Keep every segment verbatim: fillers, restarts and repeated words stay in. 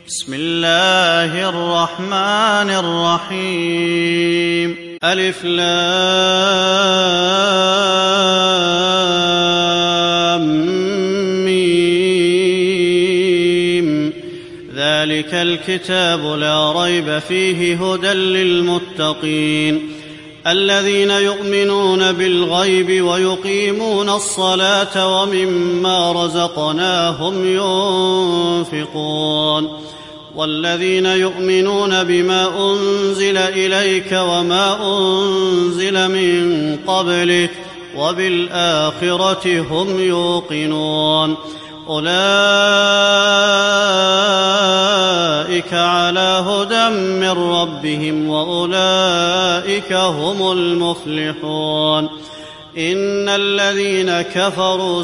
بسم الله الرحمن الرحيم. ألف لام ميم. ذلك الكتاب لا ريب فيه هدى للمتقين الذين يؤمنون بالغيب ويقيمون الصلاة ومما رزقناهم ينفقون والذين يؤمنون بما أنزل إليك وما أنزل من قبلك وبالآخرة هم يوقنون أولئك على هدى من ربهم وأولئك هم المفلحون. إن الذين كفروا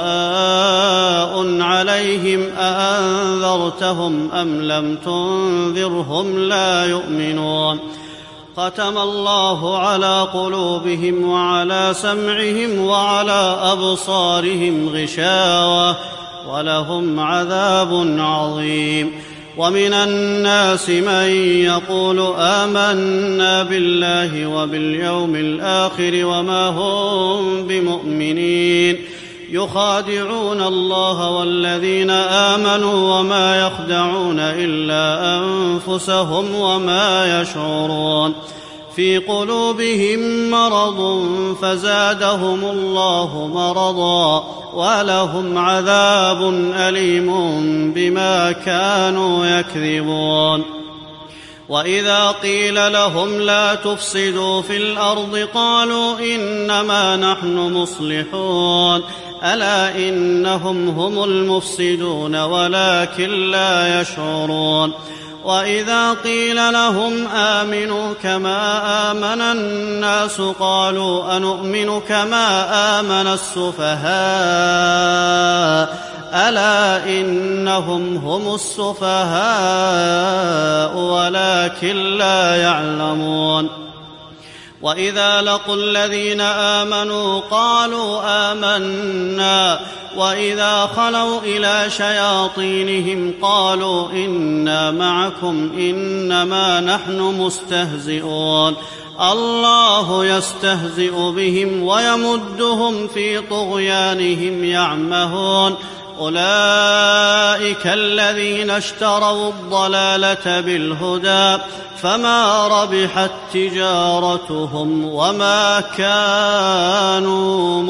سواء عليهم أأنذرتهم أم لم تنذرهم لا يؤمنون. ختم الله على قلوبهم وعلى سمعهم وعلى أبصارهم غشاوة ولهم عذاب عظيم. ومن الناس من يقول آمنا بالله وباليوم الآخر وما هم بمؤمنين يخادعون الله والذين آمنوا وما يخدعون إلا أنفسهم وما يشعرون. في قلوبهم مرض فزادهم الله مرضا ولهم عذاب أليم بما كانوا يكذبون. وإذا قيل لهم لا تفسدوا في الأرض قالوا إنما نحن مصلحون ألا إنهم هم المفسدون ولكن لا يشعرون. وإذا قيل لهم آمنوا كما آمن الناس قالوا أنؤمن كما آمن السفهاء ألا إنهم هم السفهاء ولكن لا يعلمون. وإذا لقوا الذين آمنوا قالوا آمنا وإذا خلوا إلى شياطينهم قالوا إنا معكم إنما نحن مستهزئون الله يستهزئ بهم ويمدهم في طغيانهم يعمهون. أولئك الذين اشتروا الضلالة بالهدى فما ربحت تجارتهم وما كانوا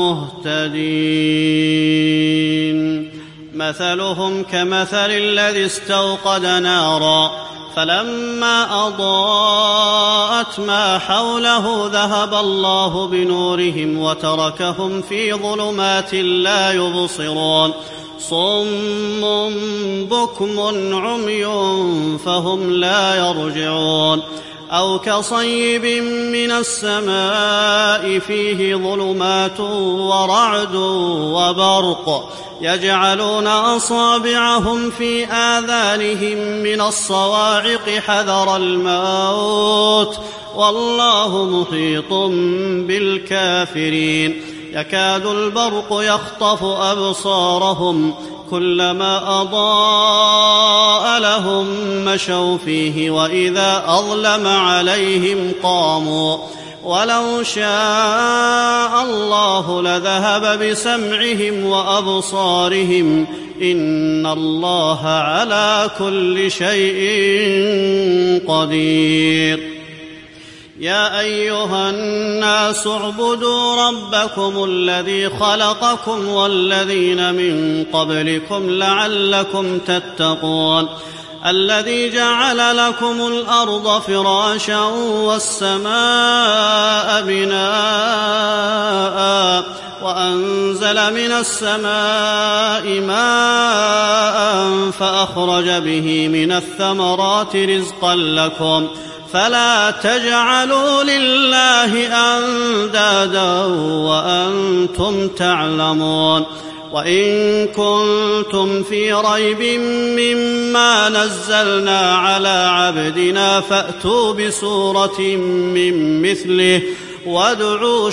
مهتدين. مثلهم كمثل الذي استوقد نارا فلما أضاءت ما حوله ذهب الله بنورهم وتركهم في ظلمات لا يبصرون صم بكم عمي فهم لا يرجعون. أو كصيب من السماء فيه ظلمات ورعد وبرق يجعلون أصابعهم في آذانهم من الصواعق حذر الموت والله محيط بالكافرين. يكاد البرق يخطف أبصارهم كلما أضاء لهم مشوا فيه وإذا أظلم عليهم قاموا ولو شاء الله لذهب بسمعهم وأبصارهم إن الله على كل شيء قدير. يا أيها الناس اعبدوا ربكم الذي خلقكم والذين من قبلكم لعلكم تتقون الذي جعل لكم الأرض فراشا والسماء بناء وأنزل من السماء ماء فأخرج به من الثمرات رزقا لكم فلا تجعلوا لله أندادا وأنتم تعلمون. وإن كنتم في ريب مما نزلنا على عبدنا فأتوا بسورة من مثله وادعوا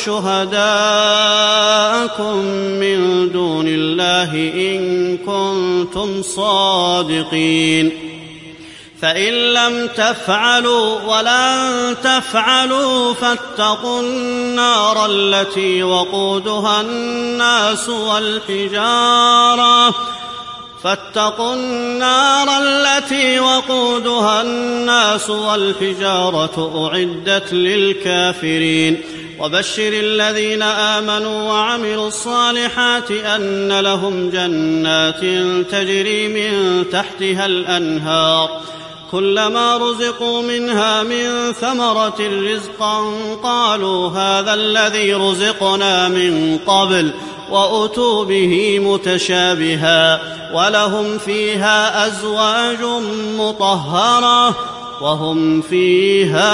شهداءكم من دون الله إن كنتم صادقين. فإن لم تفعلوا ولن تفعلوا فاتقوا النار التي وقودها الناس والحجارة فاتقوا النار التي وقودها الناس والحجارة أعدت للكافرين وبشر الذين آمنوا وعملوا الصالحات أن لهم جنات تجري من تحتها الأنهار كلما رزقوا منها من ثمرة رزقا قالوا هذا الذي رزقنا من قبل وأتوا به متشابها ولهم فيها أزواج مطهرة وهم فيها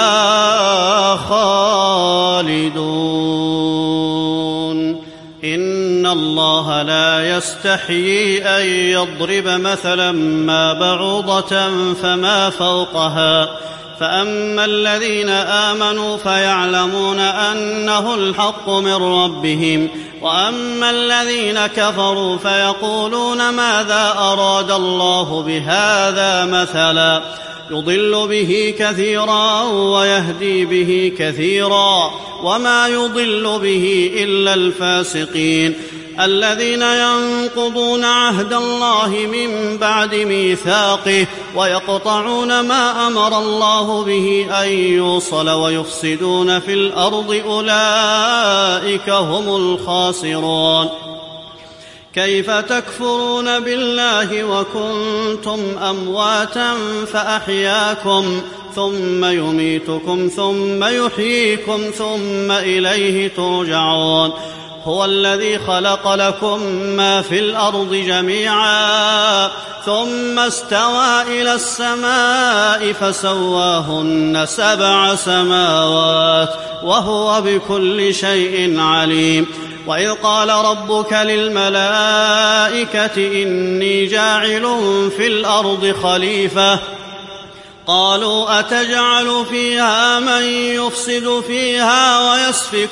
خالدون إن الله لا يستحيي أن يضرب مثلا ما بعوضة فما فوقها فأما الذين آمنوا فيعلمون أنه الحق من ربهم وأما الذين كفروا فيقولون ماذا أراد الله بهذا مثلا يضل به كثيرا ويهدي به كثيرا وما يضل به إلا الفاسقين الذين ينقضون عهد الله من بعد ميثاقه ويقطعون ما أمر الله به أن يوصل ويفسدون في الأرض أولئك هم الخاسرون كيف تكفرون بالله وكنتم أمواتا فأحياكم ثم يميتكم ثم يحييكم ثم إليه ترجعون هو الذي خلق لكم ما في الأرض جميعا ثم استوى إلى السماء فسواهن سبع سماوات وهو بكل شيء عليم وإذ قال ربك للملائكة إني جاعل في الأرض خليفة قالوا أتجعل فيها من يفسد فيها ويسفك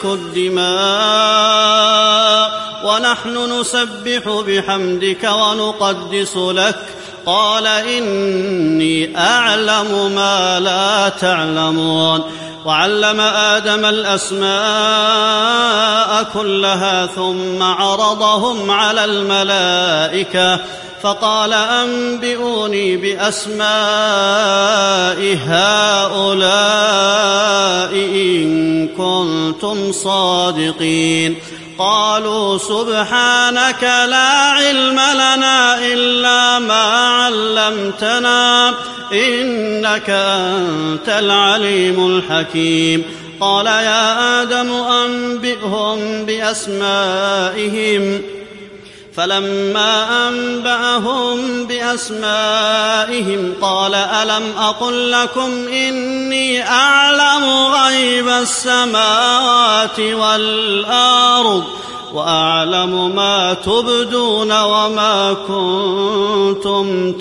الدماء ونحن نسبح بحمدك ونقدس لك قال إني أعلم ما لا تعلمون وعلم آدم الأسماء كلها ثم عرضهم على الملائكة فقال أنبئوني بأسماء هؤلاء إن كنتم صادقين قالوا سبحانك لا علم لنا إلا ما علمتنا إنك أنت العليم الحكيم قال يا آدم أنبئهم بأسمائهم فلما أنبأهم بأسمائهم قال ألم أقل لكم إني أعلم غيب السماوات والأرض وأعلم ما تبدون وما كنتم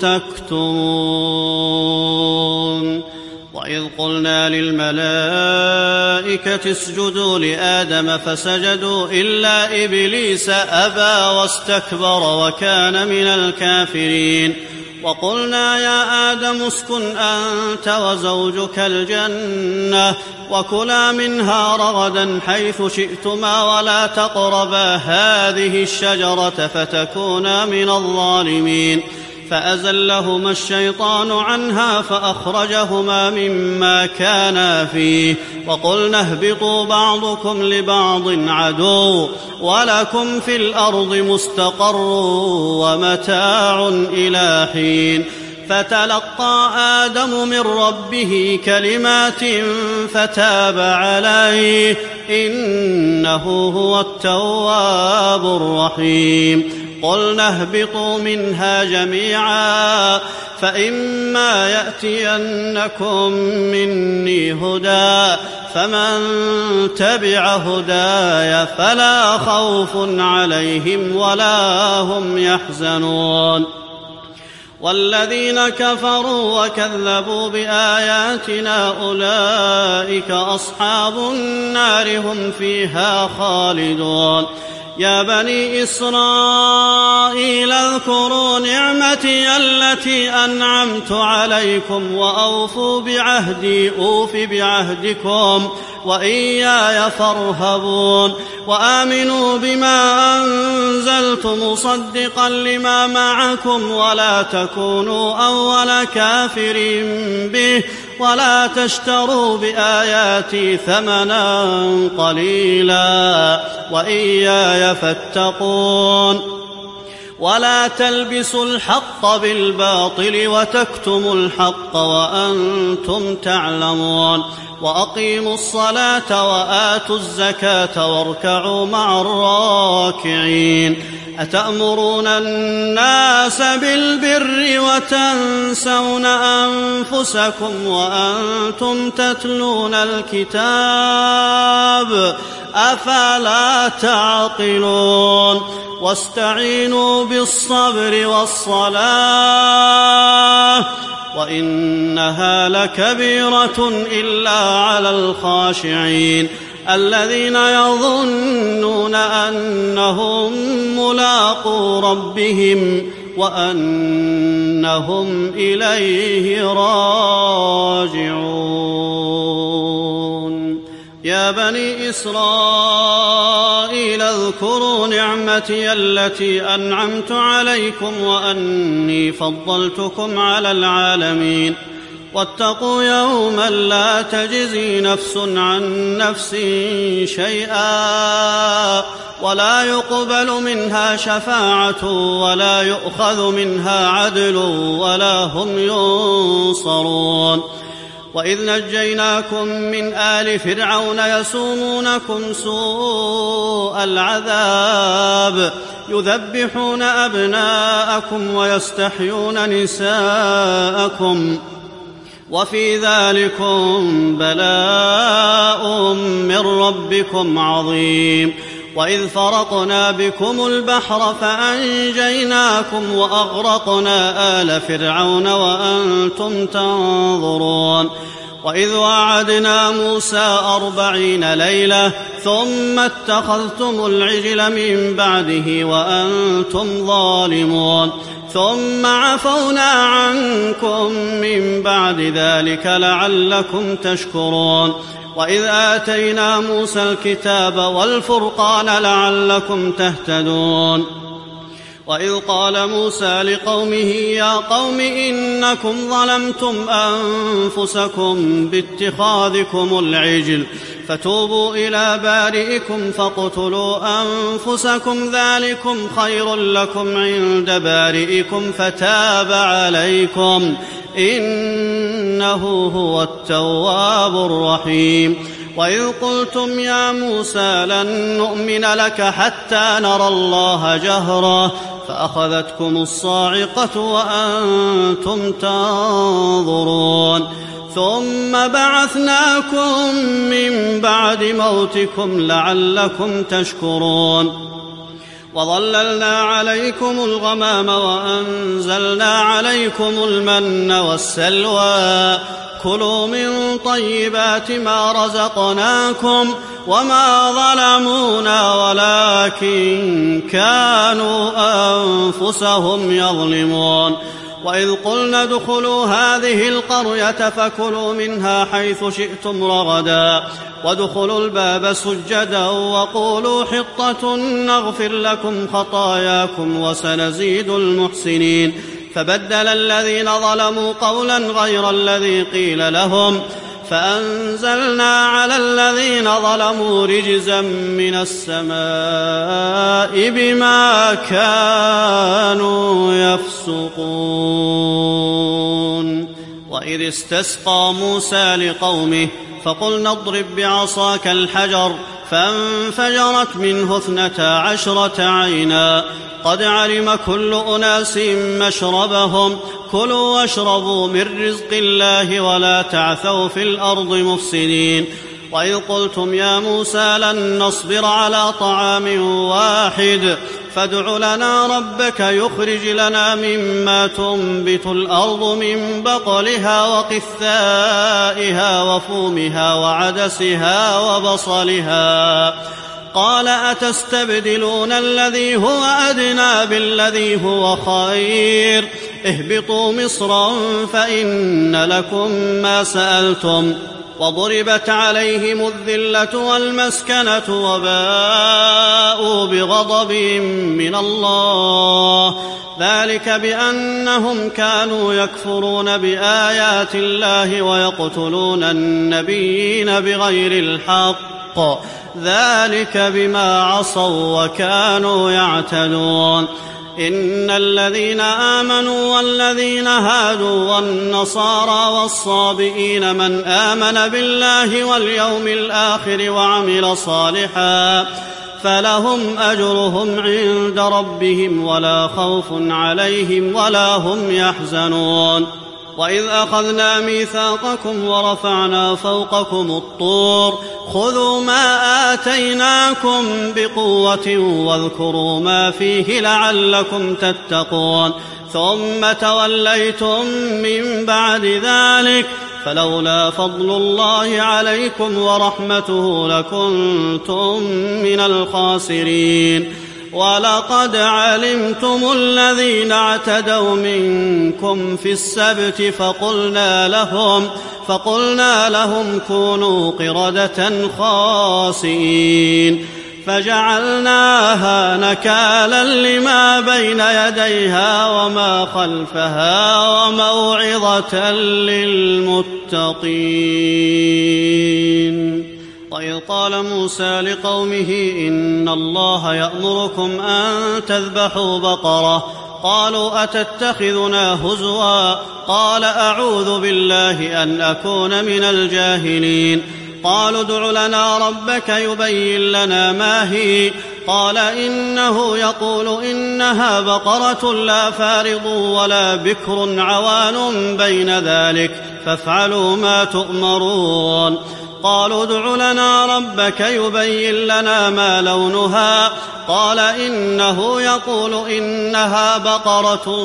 تكتمون وإذ قلنا للملائكة اسجدوا لآدم فسجدوا إلا إبليس أبى واستكبر وكان من الكافرين وقلنا يا آدم اسكن أنت وزوجك الجنة وكلا منها رغدا حيث شئتما ولا تقربا هذه الشجرة فتكونا من الظالمين فأزلهما الشيطان عنها فأخرجهما مما كانا فيه وقلنا اهبطوا بعضكم لبعض عدو ولكم في الأرض مستقر ومتاع إلى حين فتلقى آدم من ربه كلمات فتاب عليه إنه هو التواب الرحيم قلنا اهبطوا منها جميعا فإما يأتينكم مني هدى فمن تبع هداي فلا خوف عليهم ولا هم يحزنون والذين كفروا وكذبوا بآياتنا أولئك أصحاب النار هم فيها خالدون يا بني إسرائيل اذكروا نعمتي التي أنعمت عليكم وأوفوا بعهدي أوف بعهدكم وإياي فارهبون وآمنوا بما أنزلت مصدقا لما معكم ولا تكونوا أول كافر به ولا تشتروا بآياتي ثمنا قليلا وإياي فاتقون ولا تلبسوا الحق بالباطل وتكتموا الحق وأنتم تعلمون وأقيموا الصلاة وآتوا الزكاة واركعوا مع الراكعين أتأمرون الناس بالبر وتنسون أنفسكم وأنتم تتلون الكتاب أفلا تعقلون واستعينوا بالصبر والصلاة وإنها لكبيرة إلا على الخاشعين الذين يظنون أنهم ملاقو ربهم وأنهم إليه راجعون يا بني إسرائيل اذكروا نعمتي التي أنعمت عليكم وأني فضلتكم على العالمين واتقوا يوما لا تجزي نفس عن نفس شيئا ولا يقبل منها شفاعة ولا يؤخذ منها عدل ولا هم ينصرون وإذ نجيناكم من آل فرعون يسومونكم سوء العذاب يذبحون أبناءكم ويستحيون نساءكم وفي ذلكم بلاء من ربكم عظيم وإذ فرقنا بكم البحر فأنجيناكم وأغرقنا آل فرعون وأنتم تنظرون وإذ وعدنا موسى أربعين ليلة ثم اتخذتم العجل من بعده وأنتم ظالمون ثم عفونا عنكم من بعد ذلك لعلكم تشكرون وإذ آتينا موسى الكتاب والفرقان لعلكم تهتدون وإذ قال موسى لقومه يا قوم إنكم ظلمتم أنفسكم باتخاذكم العجل فتوبوا إلى بارئكم فاقتلوا أنفسكم ذلكم خير لكم عند بارئكم فتاب عليكم إنه هو التواب الرحيم وإذ قلتم يا موسى لن نؤمن لك حتى نرى الله جهرة فأخذتكم الصاعقة وأنتم تنظرون ثم بعثناكم من بعد موتكم لعلكم تشكرون وظللنا عليكم الغمام وأنزلنا عليكم المن والسلوى كلوا من طيبات ما رزقناكم وما ظلمونا ولكن كانوا أنفسهم يظلمون وإذ قلنا ادخلوا هذه القرية فكلوا منها حيث شئتم رغدا وادخلوا الباب سجدا وقولوا حطة نغفر لكم خطاياكم وسنزيد المحسنين فبدل الذين ظلموا قولا غير الذي قيل لهم فأنزلنا على الذين ظلموا رجزا من السماء بما كانوا يفسقون وإذ استسقى موسى لقومه فقلنا اضرب بعصاك الحجر فانفجرت منه اثنتا عشرة عينا قد علم كل أناس مشربهم كلوا واشربوا من رزق الله ولا تعثوا في الأرض مفسدين وإذ قلتم يا موسى لن نصبر على طعام واحد فادع لنا ربك يخرج لنا مما تنبت الأرض من بقلها وقثائها وفومها وعدسها وبصلها قال أتستبدلون الذي هو أدنى بالذي هو خير اهبطوا مصرا فإن لكم ما سألتم وضربت عليهم الذلة والمسكنة وباءوا بغضب من الله ذلك بأنهم كانوا يكفرون بآيات الله ويقتلون النبيين بغير الحق ذلك بما عصوا وكانوا يعتدون إن الذين آمنوا والذين هادوا والنصارى والصابئين من آمن بالله واليوم الآخر وعمل صالحا فلهم أجرهم عند ربهم ولا خوف عليهم ولا هم يحزنون وإذ أخذنا ميثاقكم ورفعنا فوقكم الطور خذوا ما آتيناكم بقوة واذكروا ما فيه لعلكم تتقون ثم توليتم من بعد ذلك فلولا فضل الله عليكم ورحمته لكنتم من الخاسرين ولقد علمتم الذين اعتدوا منكم في السبت فقلنا لهم فقلنا لهم كونوا قردة خاسئين فجعلناها نكالا لما بين يديها وما خلفها وموعظة للمتقين وإذ قال موسى لقومه إن الله يأمركم أن تذبحوا بقرة قالوا أتتخذنا هزوا قال أعوذ بالله أن أكون من الجاهلين قالوا ادع لنا ربك يبين لنا ما هي قال إنه يقول إنها بقرة لا فارض ولا بكر عوان بين ذلك فافعلوا ما تؤمرون قالوا ادع لنا ربك يبين لنا ما لونها قال إنه يقول إنها بقرة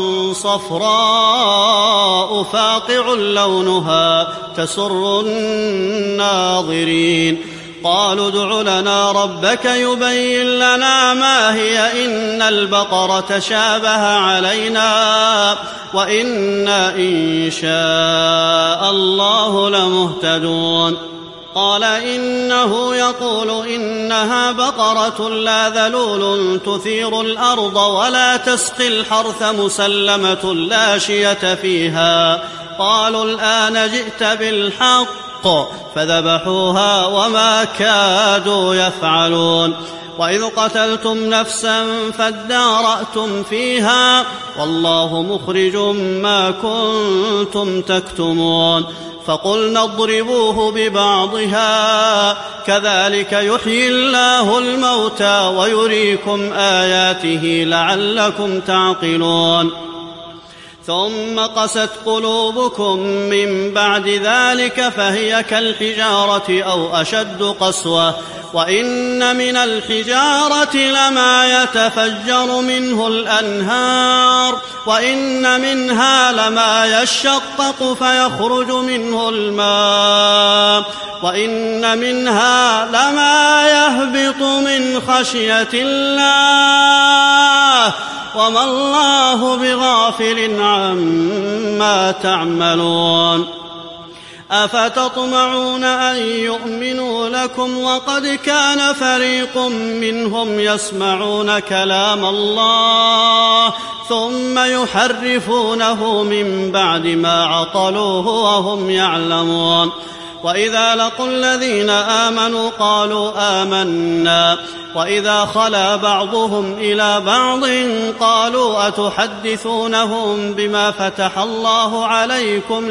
صفراء فاقع لونها تسر الناظرين قالوا ادع لنا ربك يبين لنا ما هي إن البقرة شابه علينا وإنا إن شاء الله لمهتدون قال إنه يقول إنها بقرة لا ذلول تثير الأرض ولا تسقي الحرث مسلمة لا شية فيها قالوا الآن جئت بالحق فذبحوها وما كادوا يفعلون وإذ قتلتم نفسا فادارأتم فيها والله مخرج ما كنتم تكتمون فقلنا اضربوه ببعضها كذلك يحيي الله الموتى ويريكم آياته لعلكم تعقلون ثم قست قلوبكم من بعد ذلك فهي كالحجارة أو أشد قسوة وإن من الحجارة لما يتفجر منه الأنهار وإن منها لما يشقق فيخرج منه الماء وإن منها لما يهبط من خشية الله وما الله بغافل عما تعملون أفتطمعون أن يؤمنوا لكم وقد كان فريق منهم يسمعون كلام الله ثم يحرفونه من بعد ما عقلوه وهم يعلمون وإذا لقوا الذين آمنوا قالوا آمنا وإذا خلا بعضهم إلى بعض قالوا أتحدثونهم بما فتح الله عليكم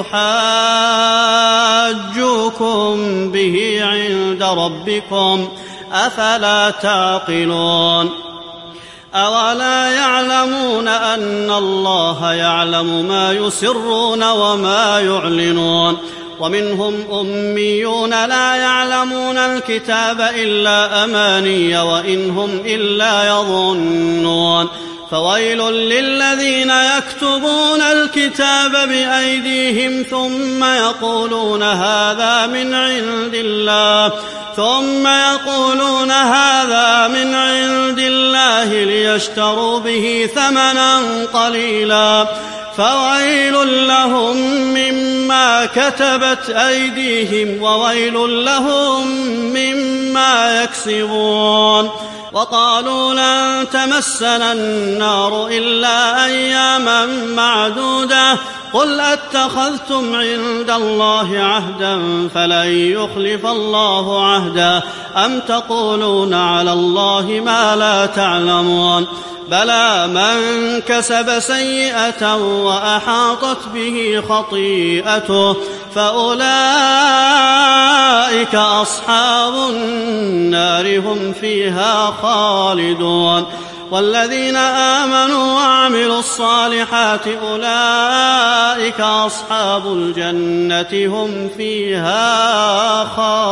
ليحاجوكم به عند ربكم أفلا تعقلون أولا يعلمون أن الله يعلم ما يسرون وما يعلنون ومنهم أميون لا يعلمون الكتاب إلا أماني وإن هم إلا يظنون فويل للذين يكتبون الكتاب بأيديهم ثم يقولون هذا من عند الله ثم يقولون هذا من عند الله ليشتروا به ثمنا قليلا فويل لهم مما كتبت أيديهم وويل لهم مما يكسبون. وقالوا لن تمسنا النار إلا أياما معدودة قل أتخذتم عند الله عهدا فلن يخلف الله عهدا أم تقولون على الله ما لا تعلمون بلى من كسب سيئة وأحاطت به خطيئته فأولئك أصحاب النار هم فيها خالدون. والذين آمنوا وعملوا الصالحات أولئك أصحاب الجنة هم فيها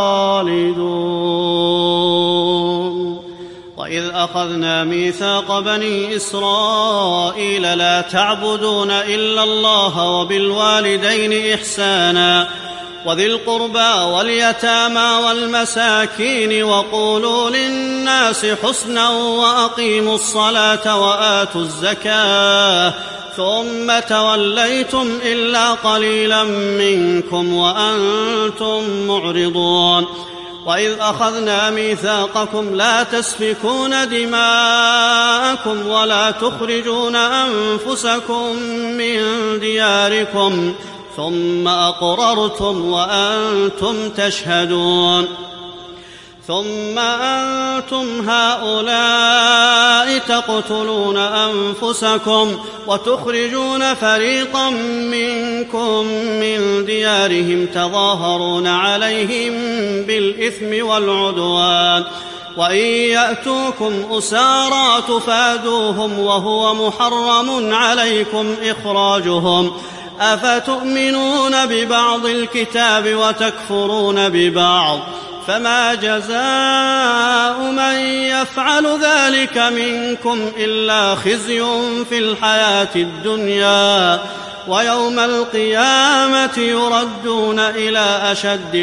خالدون. وإذ أخذنا ميثاق بني إسرائيل لا تعبدون إلا الله وبالوالدين إحسانا وذي القربى واليتامى والمساكين وقولوا للناس حسنا وأقيموا الصلاة وآتوا الزكاة ثم توليتم إلا قليلا منكم وأنتم معرضون. وإذ أخذنا ميثاقكم لا تسفكون دماءكم ولا تخرجون أنفسكم من دياركم ثم أقررتم وأنتم تشهدون ثم أنتم هؤلاء تقتلون أنفسكم وتخرجون فريقا منكم من ديارهم تظاهرون عليهم بالإثم والعدوان وإن يأتوكم أسارى تفادوهم وهو محرم عليكم إخراجهم أفتؤمنون ببعض الكتاب وتكفرون ببعض فما جزاء من يفعل ذلك منكم إلا خزي في الحياة الدنيا ويوم القيامة يردون إلى أشد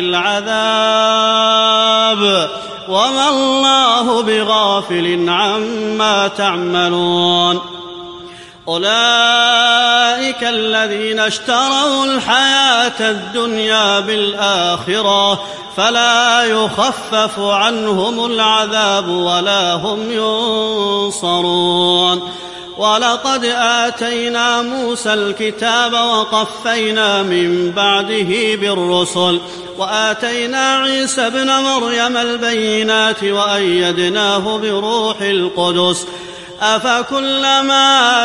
العذاب وما الله بغافل عما تعملون. أولئك الذين اشتروا الحياة الدنيا بالآخرة فلا يخفف عنهم العذاب ولا هم ينصرون. ولقد آتينا موسى الكتاب وقفينا من بعده بالرسل وآتينا عيسى ابن مريم البينات وأيدناه بروح القدس أفكلما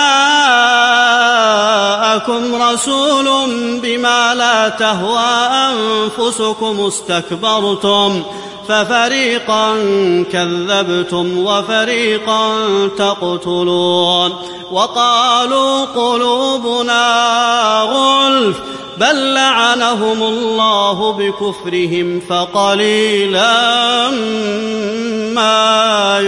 جاءكم رسول بما لا تهوى أنفسكم استكبرتم ففريقا كذبتم وفريقا تقتلون. وقالوا قلوبنا غلف بل لعنهم الله بكفرهم فقليلا ما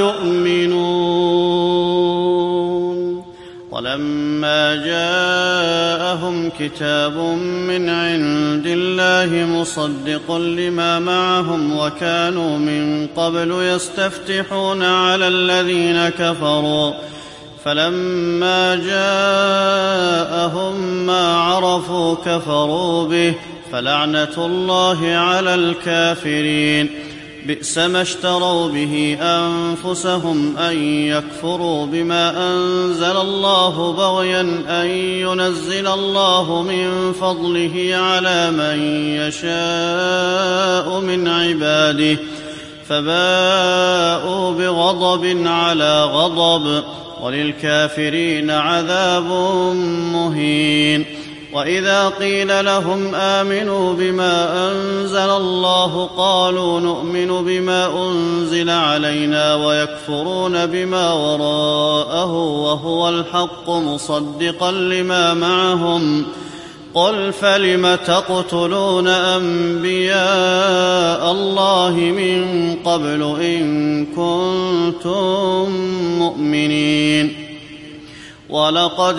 يؤمنون. ولما جاءهم كتاب من عند الله مصدق لما معهم وكانوا من قبل يستفتحون على الذين كفروا فلما جاءهم ما عرفوا كفروا به فلعنة الله على الكافرين. بئس ما اشتروا به أنفسهم أن يكفروا بما أنزل الله بغيا أن ينزل الله من فضله على من يشاء من عباده فباءوا بغضب على غضب وللكافرين عذاب مهين. وإذا قيل لهم آمنوا بما أنزل الله قالوا نؤمن بما أنزل علينا ويكفرون بما وراءه وهو الحق مصدقا لما معهم قل فلم تقتلون أنبياء الله من قبل إن كنتم مؤمنين. ولقد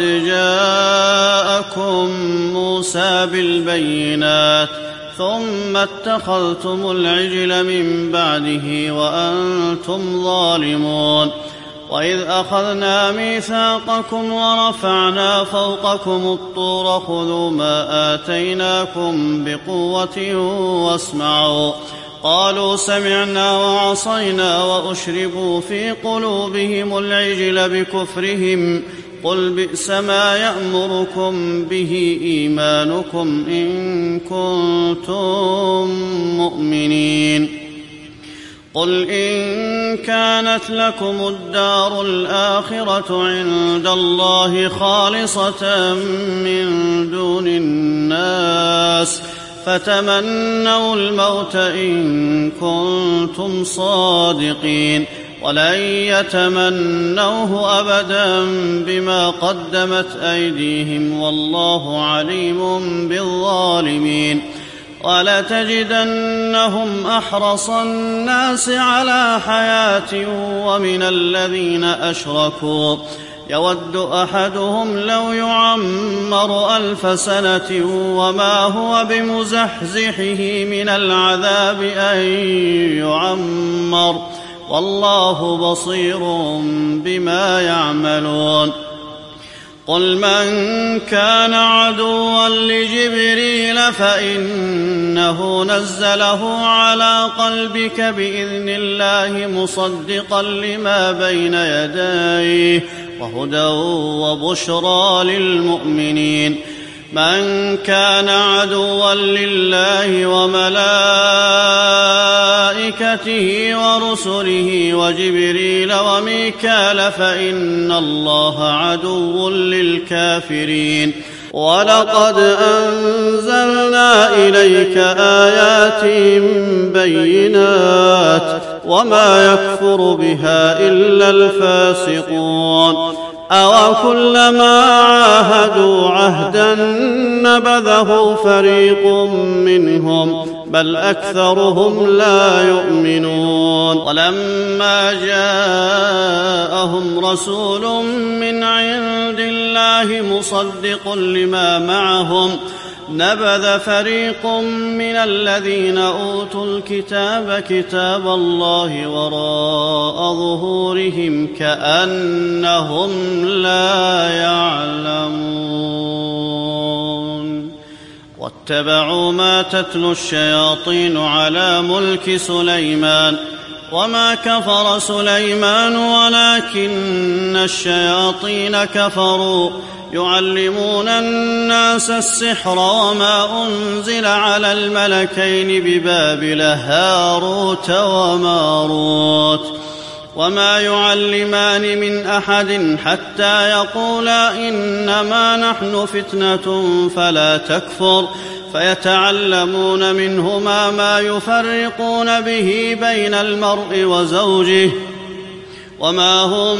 جاءكم موسى بالبينات ثم اتخذتم العجل من بعده وأنتم ظالمون. وإذ أخذنا ميثاقكم ورفعنا فوقكم الطور خذوا ما آتيناكم بقوة واسمعوا. قالوا سمعنا وعصينا وأشربوا في قلوبهم العجل بكفرهم. قل بئس ما يأمركم به إيمانكم إن كنتم مؤمنين. قل إن كانت لكم الدار الآخرة عند الله خالصة من دون الناس فتمنوا الموت إن كنتم صادقين ولن يتمنوه أبدا بما قدمت أيديهم والله عليم بالظالمين. ولتجدنهم أحرص الناس على حياة ومن الذين أشركوا يود أحدهم لو يعمر ألف سنة وما هو بمزحزحه من العذاب أن يعمر والله بصير بما يعملون. قل من كان عدوا لجبريل فإنه نزله على قلبك بإذن الله مصدقا لما بين يديه وهدى وبشرى للمؤمنين. من كان عدوا لله وملائكته ورسله وجبريل وميكال فإن الله عدو للكافرين. ولقد أنزلنا إليك آيات بينات وما يكفر بها إلا الفاسقون. أوكلما عاهدوا عهدا نبذه فريق منهم بل أكثرهم لا يؤمنون. ولما جاءهم رسول من عند الله مصدق لما معهم نبذ فريق من الذين أوتوا الكتاب كتاب الله وراء ظهورهم كأنهم لا يعلمون. واتبعوا ما تتلو الشياطين على ملك سليمان وما كفر سليمان ولكن الشياطين كفروا يعلمون الناس السحر وما أنزل على الملكين ببابل هاروت وماروت وما يعلمان من أحد حتى يقولا إنما نحن فتنة فلا تكفر فيتعلمون منهما ما يفرقون به بين المرء وزوجه وما هم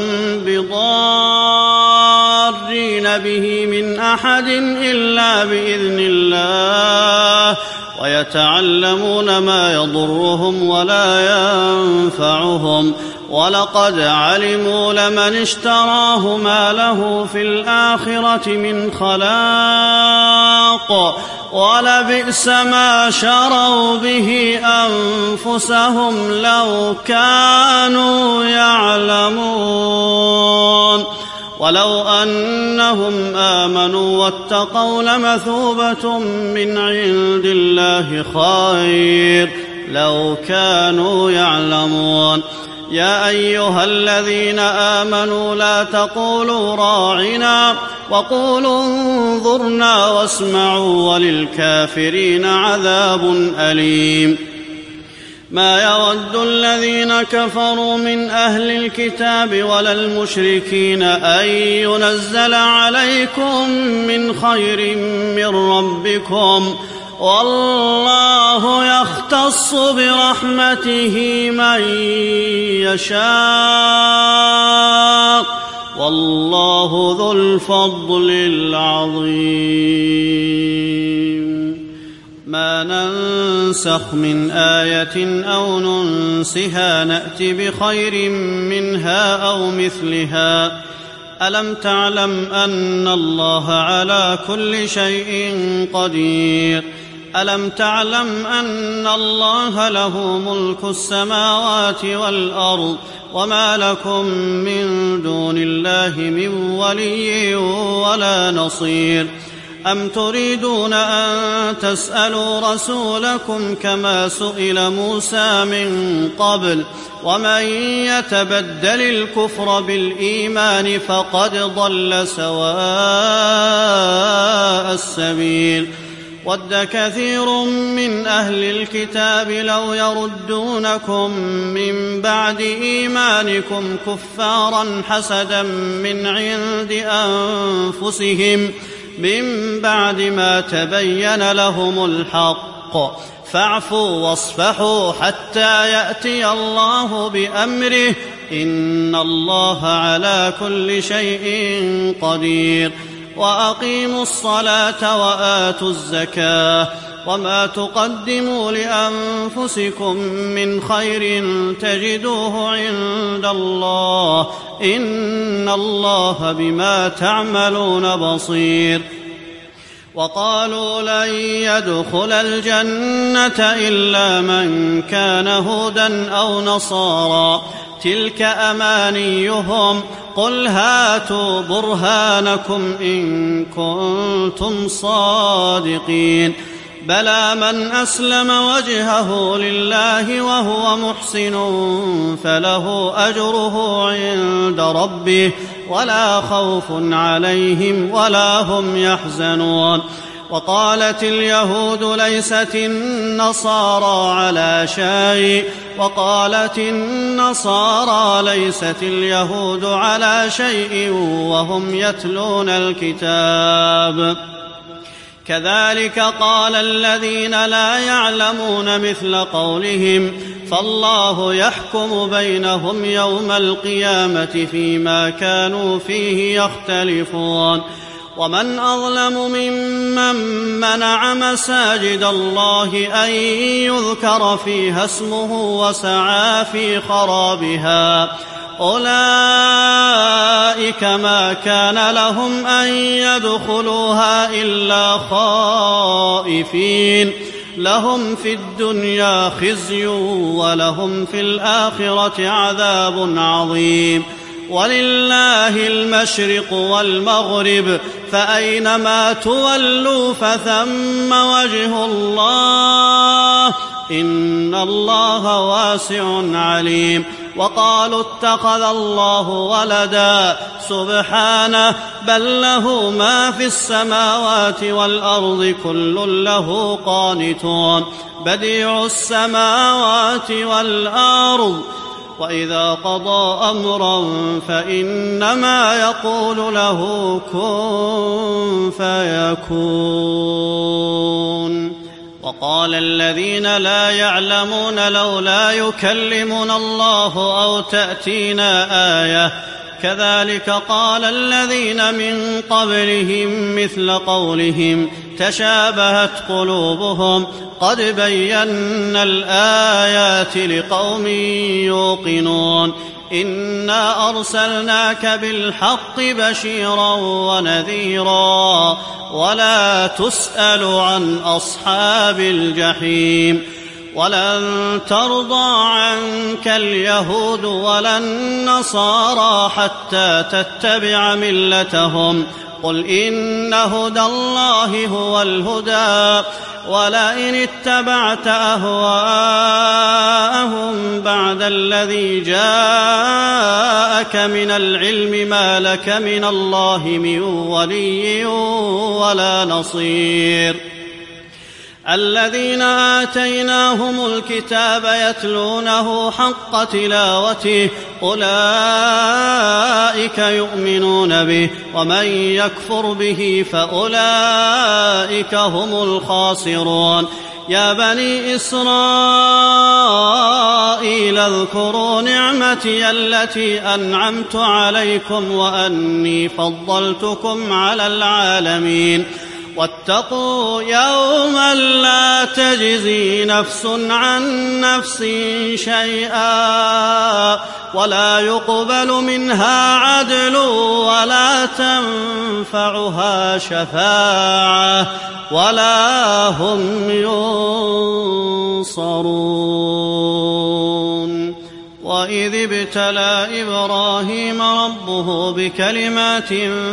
بضارين به من أحد إلا بإذن الله ويتعلمون ما يضرهم ولا ينفعهم ولقد علموا لمن اشتراه ما له في الآخرة من خلاق ولبئس ما شروا به أنفسهم لو كانوا يعلمون. ولو أنهم آمنوا واتقوا لمثوبة من عند الله خير لو كانوا يعلمون. يا أيها الذين آمنوا لا تقولوا راعنا وقولوا انظرنا واسمعوا وللكافرين عذاب أليم. ما يود الذين كفروا من أهل الكتاب ولا المشركين أن ينزل عليكم من خير من ربكم والله يختص برحمته من يشاء والله ذو الفضل العظيم. ما ننسخ من آية أو ننسها نأت بخير منها أو مثلها ألم تعلم أن الله على كل شيء قدير ألم تعلم أن الله له ملك السماوات والأرض وما لكم من دون الله من ولي ولا نصير أم تريدون أن تسألوا رسولكم كما سئل موسى من قبل ومن يتبدل الكفر بالإيمان فقد ضل سواء السبيل ود كثير من أهل الكتاب لو يردونكم من بعد إيمانكم كفارا حسدا من عند أنفسهم من بعد ما تبين لهم الحق فاعفوا واصفحوا حتى يأتي الله بأمره إن الله على كل شيء قدير وأقيموا الصلاة وآتوا الزكاة وما تقدموا لأنفسكم من خير تجدوه عند الله إن الله بما تعملون بصير وقالوا لن يدخل الجنة إلا من كان هودا أو نصارى تلك أمانيهم قل هاتوا برهانكم إن كنتم صادقين بلى من أسلم وجهه لله وهو محسن فله أجره عند ربه ولا خوف عليهم ولا هم يحزنون وقالت اليهود ليست النصارى على شيء وقالت النصارى ليست اليهود على شيء وهم يتلون الكتاب كذلك قال الذين لا يعلمون مثل قولهم فالله يحكم بينهم يوم القيامة فيما كانوا فيه يختلفون ومن أظلم ممن منع مساجد الله أن يذكر فيها اسمه وسعى في خرابها أولئك ما كان لهم أن يدخلوها إلا خائفين لهم في الدنيا خزي ولهم في الآخرة عذاب عظيم ولله المشرق والمغرب فأينما تولوا فثم وجه الله إن الله واسع عليم وقالوا اتخذ الله ولدا سبحانه بل له ما في السماوات والأرض كل له قانتون بديع السماوات والأرض وإذا قضى أمرا فإنما يقول له كن فيكون وقال الذين لا يعلمون لولا يكلمنا الله أو تأتينا آية كذلك قال الذين من قبلهم مثل قولهم تشابهت قلوبهم قد بينا الآيات لقوم يوقنون إنا أرسلناك بالحق بشيرا ونذيرا ولا تسأل عن أصحاب الجحيم ولن ترضى عنك اليهود ولا النصارى حتى تتبع ملتهم قل إن هدى الله هو الهدى ولئن اتبعت أهواءهم بعد الذي جاءك من العلم ما لك من الله من ولي ولا نصير الذين آتيناهم الكتاب يتلونه حق تلاوته أولئك يؤمنون به ومن يكفر به فأولئك هم الخاسرون يا بني إسرائيل اذكروا نعمتي التي أنعمت عليكم وأني فضلتكم على العالمين واتقوا يوما لا تجزي نفس عن نفس شيئا ولا يقبل منها عدل ولا تنفعها شفاعة ولا هم ينصرون. وإذ ابتلى إبراهيم ربه بكلمات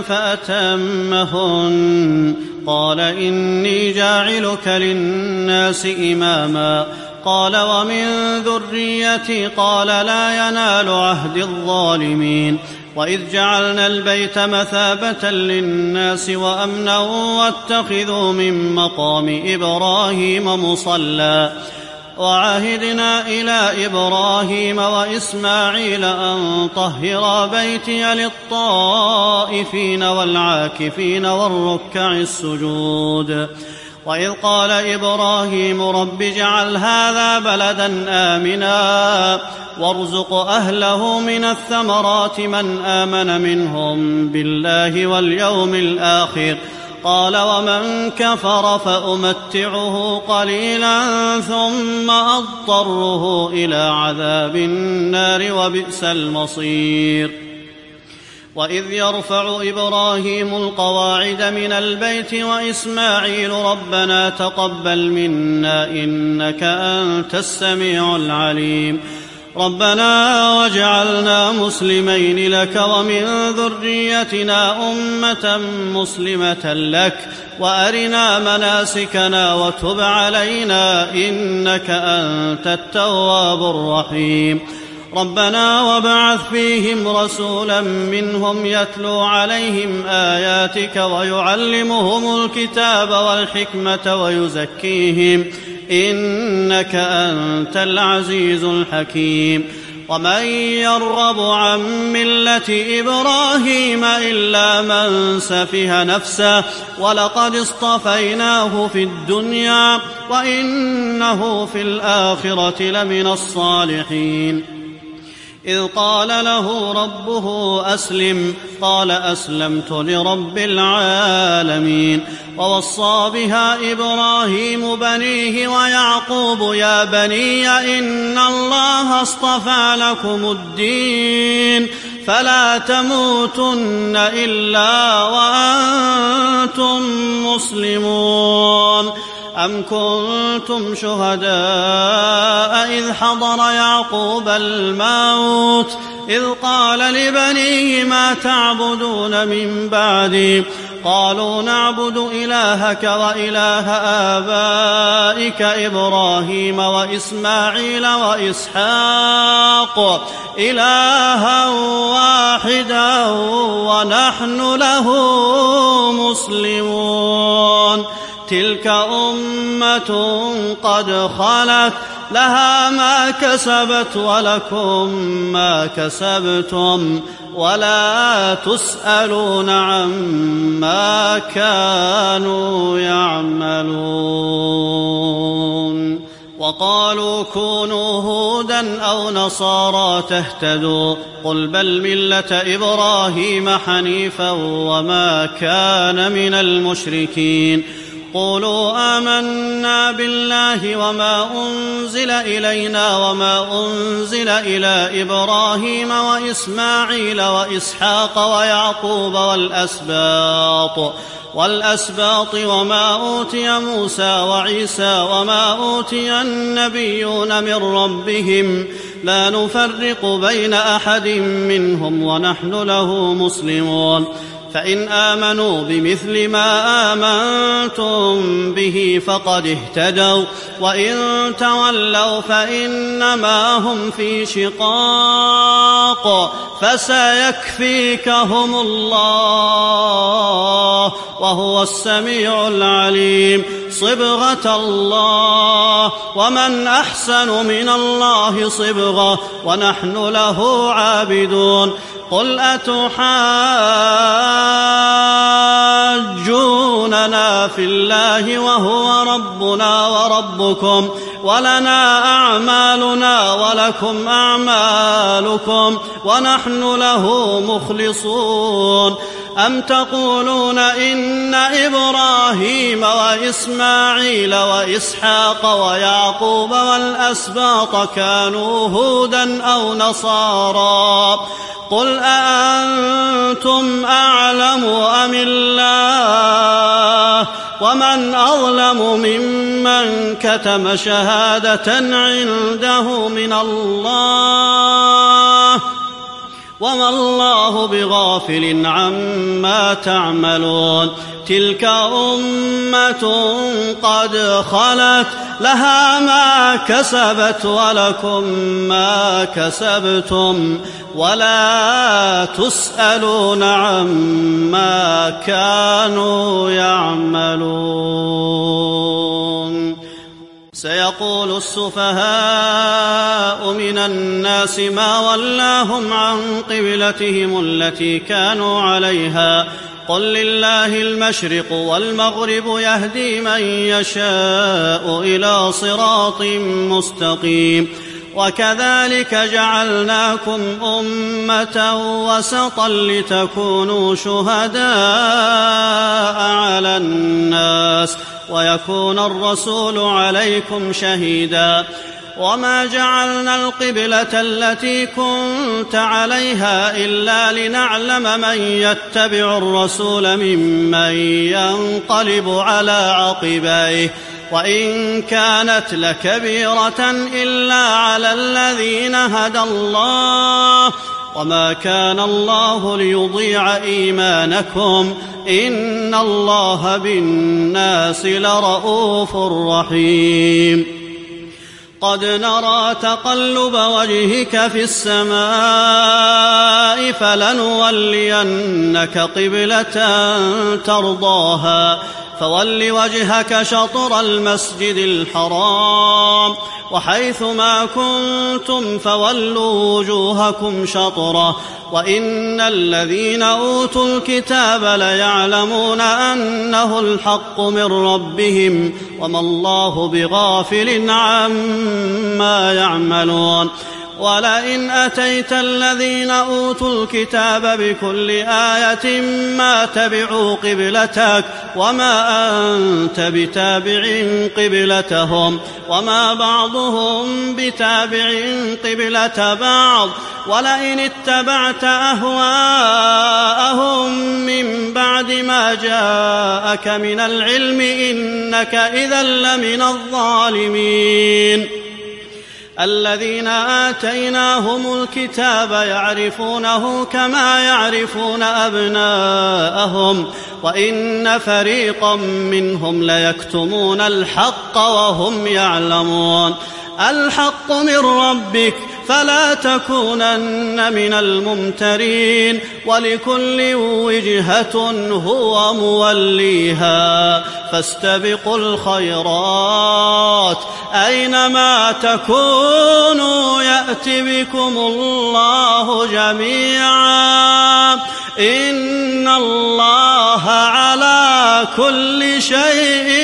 فأتمهن قال إني جاعلك للناس إماما قال ومن ذريتي قال لا ينال عهد الظالمين. وإذ جعلنا البيت مثابة للناس وأمنا واتخذوا من مقام إبراهيم مصلى وعهدنا إلى إبراهيم وإسماعيل أن طهرا بيتي للطائفين والعاكفين والركع السجود. وإذ قال إبراهيم رب اجعل هذا بلدا آمنا وارزق أهله من الثمرات من آمن منهم بالله واليوم الآخر قال ومن كفر فأمتعه قليلا ثم أضطره إلى عذاب النار وبئس المصير. وإذ يرفع إبراهيم القواعد من البيت وإسماعيل ربنا تقبل منا إنك أنت السميع العليم ربنا واجعلنا مسلمين لك ومن ذريتنا أمة مسلمة لك وأرنا مناسكنا وتب علينا إنك أنت التواب الرحيم ربنا وابعث فيهم رسولا منهم يتلو عليهم آياتك ويعلمهم الكتاب والحكمة ويزكيهم إنك أنت العزيز الحكيم. ومن يرغب عن ملة إبراهيم إلا من سفه نفسه ولقد اصطفيناه في الدنيا وإنه في الآخرة لمن الصالحين. إذ قال له ربه أسلم قال أسلمت لرب العالمين. ووصى بها إبراهيم بنيه ويعقوب يا بني إن الله اصطفى لكم الدين فلا تموتن إلا وأنتم مسلمون. أم كنتم شهداء إذ حضر يعقوب الموت إذ قال لبنيه ما تعبدون من بعدي قالوا نعبد إلهك وإله آبائك إبراهيم وإسماعيل وإسحاق إلها واحدا ونحن له مسلمون. تلك أمة قد خلت لها ما كسبت ولكم ما كسبتم ولا تسألون عما كانوا يعملون. وقالوا كونوا هودا أو نصارى تهتدوا قل بل ملة إبراهيم حنيفا وما كان من المشركين. قولوا آمنا بالله وما أنزل إلينا وما أنزل إلى إبراهيم وإسماعيل وإسحاق ويعقوب والأسباط والأسباط وما أوتي موسى وعيسى وما أوتي النبيون من ربهم لا نفرق بين أحد منهم ونحن له مسلمون. فإن آمنوا بمثل ما آمنتم به فقد اهتدوا وإن تولوا فإنما هم في شقاق فسيكفيكهم الله وهو السميع العليم. صبغة الله ومن أحسن من الله صبغة ونحن له عابدون. قل أتحاجوننا في الله وهو ربنا وربكم ولنا أعمالنا ولكم أعمالكم ونحن له مخلصون. أم تقولون إن إبراهيم وإسماعيل وإسحاق ويعقوب والأسباط كانوا هودا أو نصارى؟ قل أأنتم أعلم أم الله؟ ومن أظلم ممن كتم شهادة عنده من الله وما الله بغافل عما تعملون. تلك أمة قد خلت لها ما كسبت ولكم ما كسبتم ولا تسألون عما كانوا يعملون. سيقول السفهاء من الناس ما ولاهم عن قبلتهم التي كانوا عليها قل لله المشرق والمغرب يهدي من يشاء إلى صراط مستقيم. وكذلك جعلناكم أمة وسطا لتكونوا شهداء على الناس ويكون الرسول عليكم شهيدا. وما جعلنا القبلة التي كنت عليها إلا لنعلم من يتبع الرسول ممن ينقلب على عقبيه وإن كانت لكبيرة إلا على الذين هدى الله وما كان الله ليضيع إيمانكم إن الله بالناس لرءوف رحيم. قد نرى تقلب وجهك في السماء فلنولينك قبلة ترضاها فول وجهك شطر المسجد الحرام وحيث ما كنتم فولوا وجوهكم شطره وإن الذين أوتوا الكتاب ليعلمون أنه الحق من ربهم وما الله بغافل عما يعملون. ولئن أتيت الذين أوتوا الكتاب بكل آية ما تبعوا قبلتك وما أنت بتابع قبلتهم وما بعضهم بتابع قبلة بعض ولئن اتبعت أهواءهم من بعد ما جاءك من العلم إنك إذا لمن الظالمين. الذين آتيناهم الكتاب يعرفونه كما يعرفون أبناءهم وإن فريقا منهم ليكتمون الحق وهم يعلمون. الحق من ربك فلا تكونن من الممترين ولكل وجهة هو موليها فاستبقوا الخيرات أينما تكونوا يأت بكم الله جميعا إن الله على كل شيء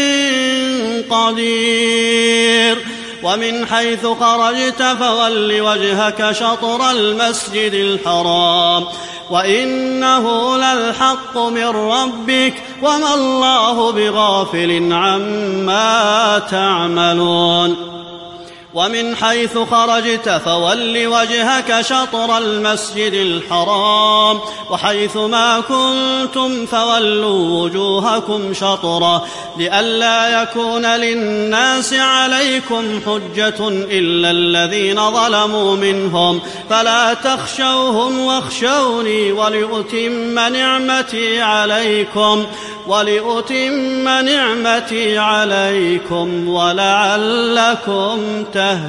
قدير. ومن حيث خرجت فول وجهك شطر المسجد الحرام وإنه للحق من ربك وما الله بغافل عما تعملون. ومن حيث خرجت فول وجهك شطر المسجد الحرام وحيث ما كنتم فولوا وجوهكم شطره لئلا يكون للناس عليكم حجة إلا الذين ظلموا منهم فلا تخشوهم واخشوني ولأتم نعمتي عليكم ولأتم نعمتي عليكم ولعلكم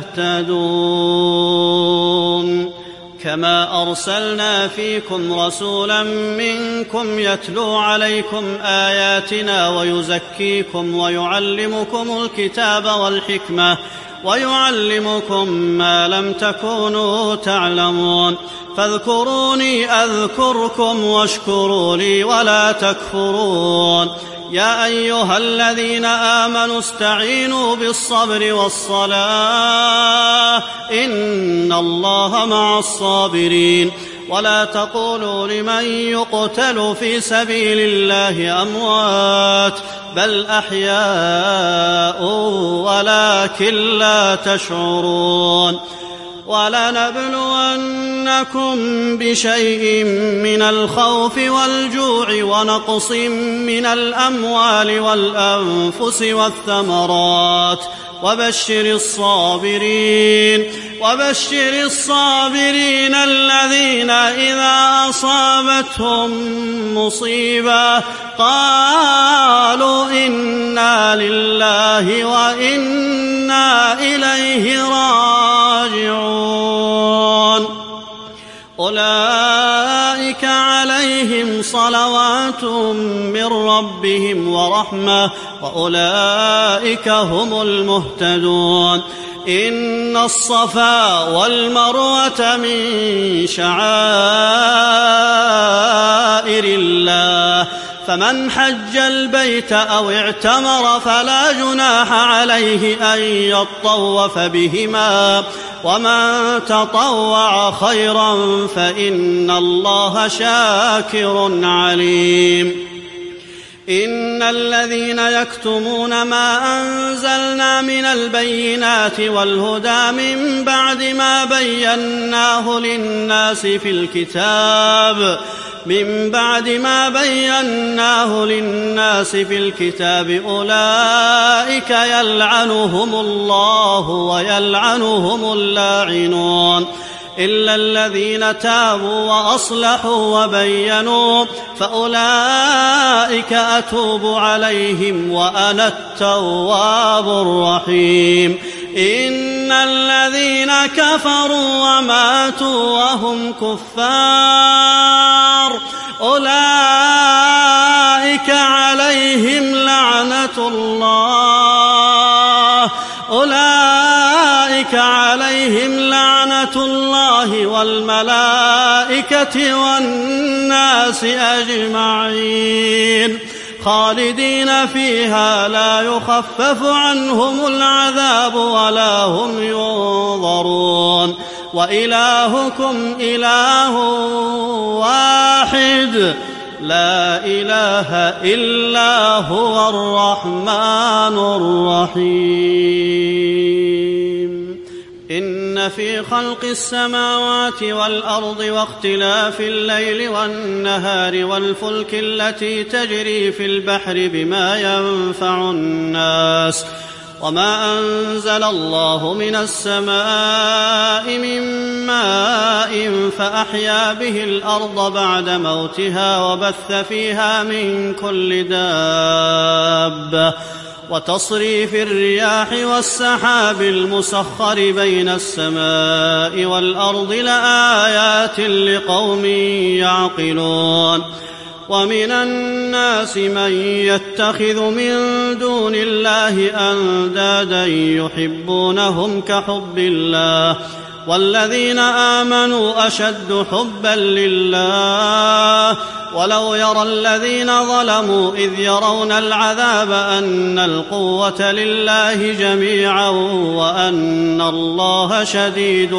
تهتدون. كما أرسلنا فيكم رسولا منكم يتلو عليكم آياتنا ويزكيكم ويعلمكم الكتاب والحكمة ويعلمكم ما لم تكونوا تعلمون فاذكروني أذكركم واشكروا لي ولا تكفرون يا أيها الذين آمنوا استعينوا بالصبر والصلاة إن الله مع الصابرين ولا تقولوا لمن يقتل في سبيل الله أموات بل أحياء ولكن لا تشعرون ولنبلونكم بشيء من الخوف والجوع ونقص من الأموال والأنفس والثمرات وبشر الصابرين وبشر الصابرين الذين إذا أصابتهم مصيبة قالوا إنا لله وإنا إليه راجعون أولئك عليهم صلوات من ربهم ورحمة وأولئك هم المهتدون إن الصفا والمروة من شعائر الله فمن حج البيت أو اعتمر فلا جناح عليه أن يطوف بهما ومن تطوع خيرا فإن الله شاكر عليم إن الذين يكتمون ما أنزلنا من البينات والهدى من بعد ما بيناه للناس في الكتاب من بعد ما بيناه للناس في الكتاب أولئك يلعنهم الله ويلعنهم اللاعنون إلا الذين تابوا وأصلحوا وبينوا فأولئك أتوب عليهم وأنا التواب الرحيم إن الذين كفروا وماتوا وهم كفار أولئك عليهم لعنة الله أولئك عليهم لعنة الله والملائكة والناس أجمعين خالدين فيها لا يخفف عنهم العذاب ولا هم ينظرون وإلهكم إله واحد لا إله إلا هو الرحمن الرحيم إن في خلق السماوات والأرض واختلاف الليل والنهار والفلك التي تجري في البحر بما ينفع الناس وما أنزل الله من السماء من ماء فأحيا به الأرض بعد موتها وبث فيها من كل دابة وتصريف الرياح والسحاب المسخر بين السماء والأرض لآيات لقوم يعقلون ومن الناس من يتخذ من دون الله أندادا يحبونهم كحب الله والذين آمنوا أشد حبا لله ولو يرى الذين ظلموا إذ يرون العذاب أن القوة لله جميعا وأن الله شديد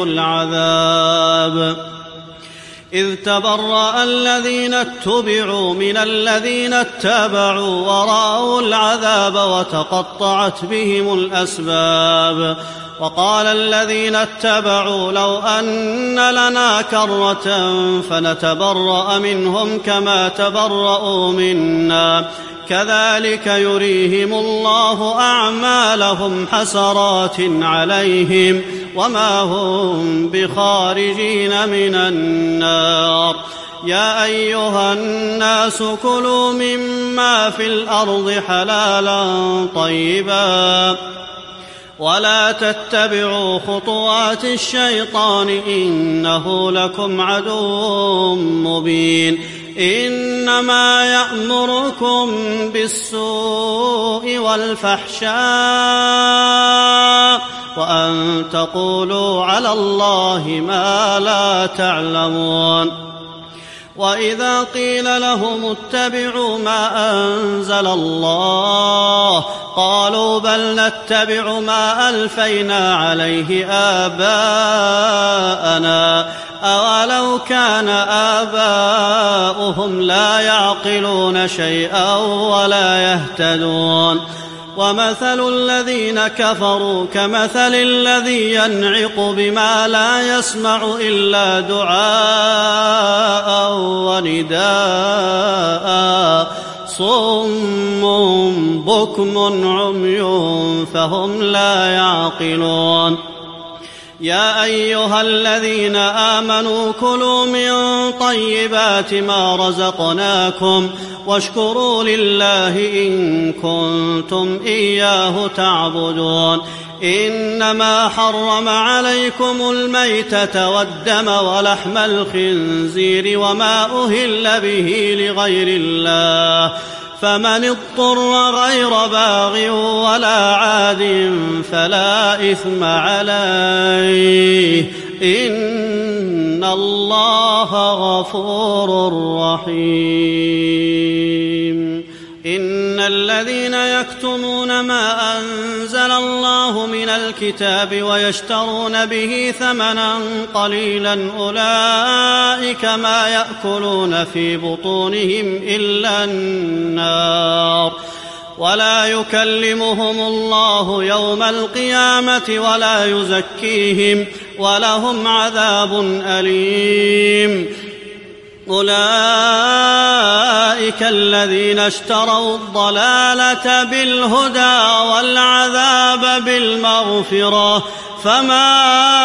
العذاب إذ تبرأ الذين اتبعوا من الذين اتبعوا ورأوا العذاب وتقطعت بهم الأسباب وقال الذين اتبعوا لو أن لنا كرة فنتبرأ منهم كما تبرأوا منا كذلك يريهم الله أعمالهم حسرات عليهم وما هم بخارجين من النار يا أيها الناس كلوا مما في الأرض حلالا طيبا ولا تتبعوا خطوات الشيطان إنه لكم عدو مبين إنما يأمركم بالسوء والفحشاء وأن تقولوا على الله ما لا تعلمون. وإذا قيل لهم اتبعوا ما أنزل الله قالوا بل نتبع ما ألفينا عليه آباءنا أولو كان آباؤهم لا يعقلون شيئا ولا يهتدون. ومثل الذين كفروا كمثل الذي ينعق بما لا يسمع إلا دعاء ونداء صم بكم عمي فهم لا يعقلون. يا أيها الذين آمنوا كلوا من طيبات ما رزقناكم واشكروا لله إن كنتم إياه تعبدون. إنما حرم عليكم الميتة والدم ولحم الخنزير وما أهل به لغير الله فمن اضطر غير باغ ولا عاد فلا إثم عليه إن الله غفور رحيم. إن الذين يكتمون ما أنزل الله من الكتاب ويشترون به ثمنا قليلا أولئك ما يأكلون في بطونهم إلا النار ولا يكلمهم الله يوم القيامة ولا يزكيهم ولهم عذاب أليم. أولئك الذين اشتروا الضلالة بالهدى والعذاب بالمغفرة فما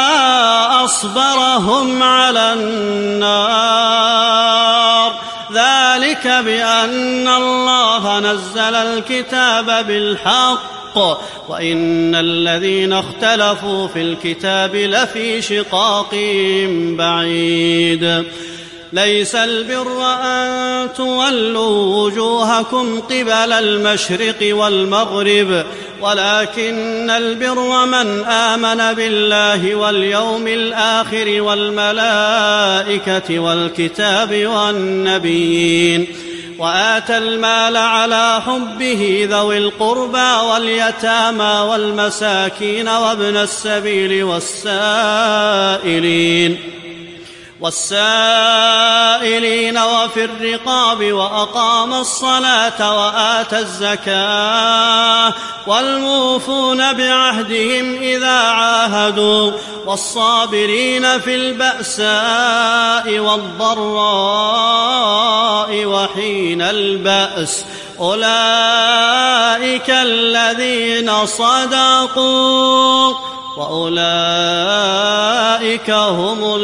أصبرهم على النار ذلك بأن الله نزل الكتاب بالحق وإن الذين اختلفوا في الكتاب لفي شقاق بعيد. ليس البر أن تولوا وجوهكم قبل المشرق والمغرب ولكن البر من آمن بالله واليوم الآخر والملائكة والكتاب والنبيين وآتى المال على حبه ذوي القربى واليتامى والمساكين وابن السبيل والسائلين والسائلين وفي الرقاب وأقام الصلاة وآتى الزكاة والموفون بعهدهم إذا عاهدوا والصابرين في البأساء والضراء وحين البأس أولئك الذين صدقوا وأولئك هم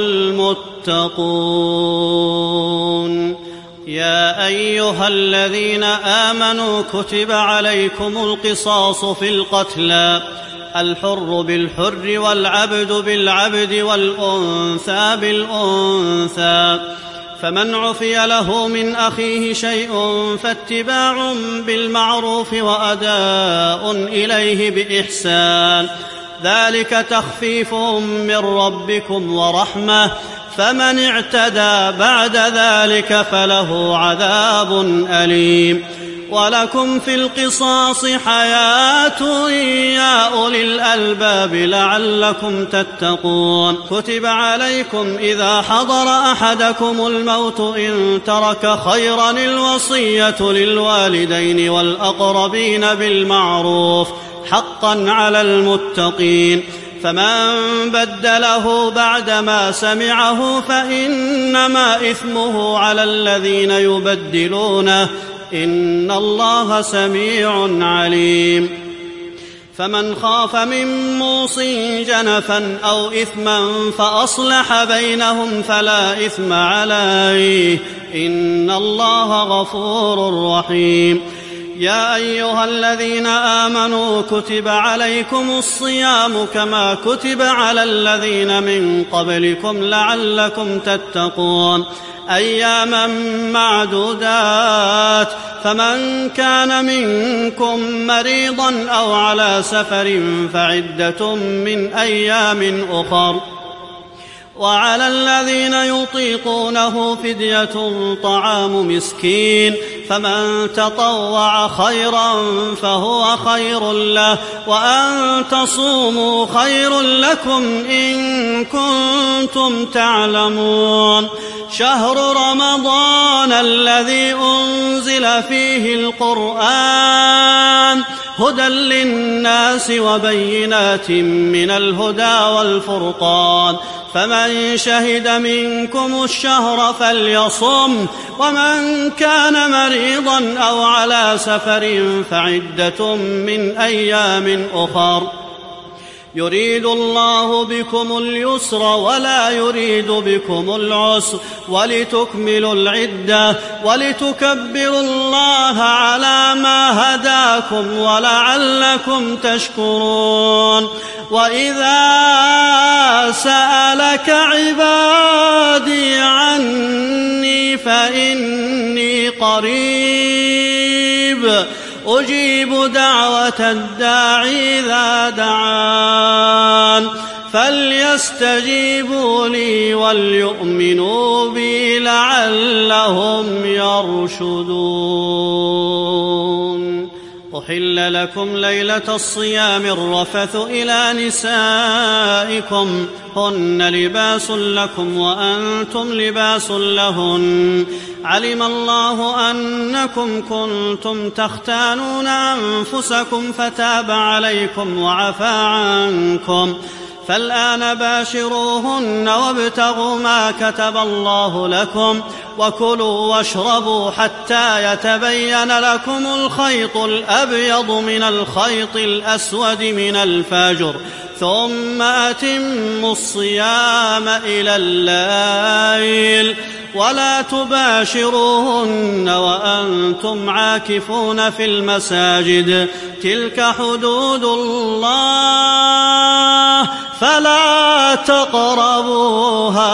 المتقون. يا أيها الذين آمنوا كتب عليكم القصاص في القتلى الحر بالحر والعبد بالعبد والأنثى بالأنثى فمن عفي له من أخيه شيء فاتباع بالمعروف وأداء إليه بإحسان ذلك تخفيف من ربكم ورحمة فمن اعتدى بعد ذلك فله عذاب أليم. ولكم في القصاص حياة يا أولي الألباب لعلكم تتقون. كتب عليكم إذا حضر أحدكم الموت إن ترك خيرا الوصية للوالدين والأقربين بالمعروف حقا على المتقين فمن بدله بعدما سمعه فإنما إثمه على الذين يبدلونه إن الله سميع عليم. فمن خاف من موص جنفا أو إثما فأصلح بينهم فلا إثم عليه إن الله غفور رحيم. يا أيها الذين آمنوا كتب عليكم الصيام كما كتب على الذين من قبلكم لعلكم تتقون أياما معدودات فمن كان منكم مريضا أو على سفر فعدة من أيام أخر وعلى الذين يطيقونه فدية طعام مسكين فمن تطوع خيرا فهو خير له وأن تصوموا خير لكم إن كنتم تعلمون شهر رمضان الذي أنزل فيه القرآن هدى للناس وبينات من الهدى والفرقان فمن شهد منكم الشهر فليصم ومن كان مريضا أو على سفر فعدة من أيام أخر يريد الله بكم اليسر ولا يريد بكم العسر ولتكملوا العدة ولتكبروا الله على ما هداكم ولعلكم تشكرون وإذا سألك عبادي عني فإني قريب أجيب دعوة الداعي إذا دعان فليستجيبوا لي وليؤمنوا بي لعلهم يرشدون أحل لكم ليلة الصيام الرفث إلى نسائكم هن لباس لكم وأنتم لباس لهن علم الله أنكم كنتم تختانون أنفسكم فتاب عليكم وعفى عنكم فالآن باشروهن وابتغوا ما كتب الله لكم وكلوا واشربوا حتى يتبين لكم الخيط الأبيض من الخيط الأسود من الفجر ثم أتموا الصيام إلى الليل ولا تباشروهن وأنتم عاكفون في المساجد تلك حدود الله فلا تقربوها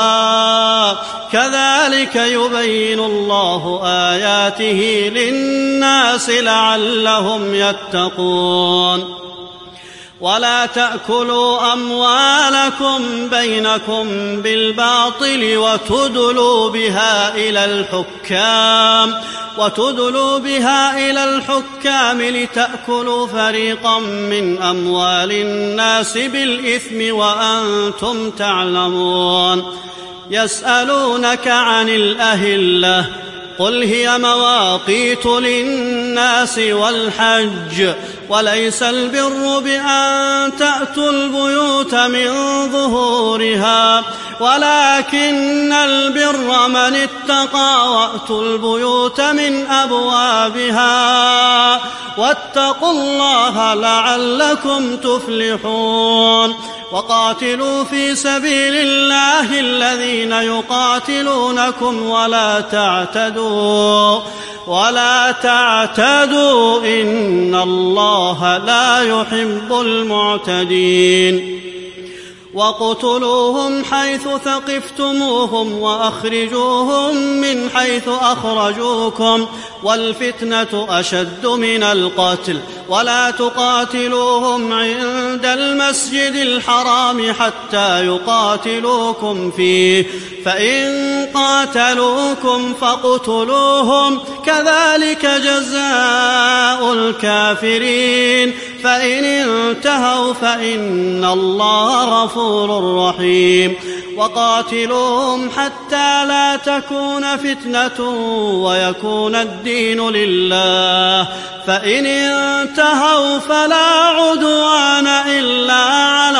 كذلك يبين الله آياته للناس لعلهم يتقون ولا تأكلوا أموالكم بينكم بالباطل وتدلوا بها إلى الحكام وتدلوا بها إلى الحكام لتأكلوا فريقا من أموال الناس بالإثم وأنتم تعلمون يسألونك عن الأهلة قل هي مواقيت للناس والحج وليس البر بأن تأتوا البيوت من ظهورها ولكن البر من اتقى وأتوا البيوت من أبوابها واتقوا الله لعلكم تفلحون وقاتلوا في سبيل الله الذين يقاتلونكم ولا تعتدوا ولا تعتدوا إن الله لا يحب المعتدين وَاقْتُلُوهُمْ حَيْثُ ثَقِفْتُمُوهُمْ وَأَخْرِجُوهُمْ مِنْ حَيْثُ أَخْرَجُوكُمْ وَالْفِتْنَةُ أَشَدُّ مِنَ الْقَتْلِ وَلَا تُقَاتِلُوهُمْ عِندَ الْمَسْجِدِ الْحَرَامِ حَتَّى يُقَاتِلُوكُمْ فِيهِ فَإِنْ قَاتَلُوكُمْ فَاقْتُلُوهُمْ كَذَلِكَ جَزَاءُ الْكَافِرِينَ فَإِنِ انتهوا فإن الله غفور رحيم وقاتلوهم حتى لا تكون فتنة ويكون الدين لله فإن انتهوا فلا عدوان إلا على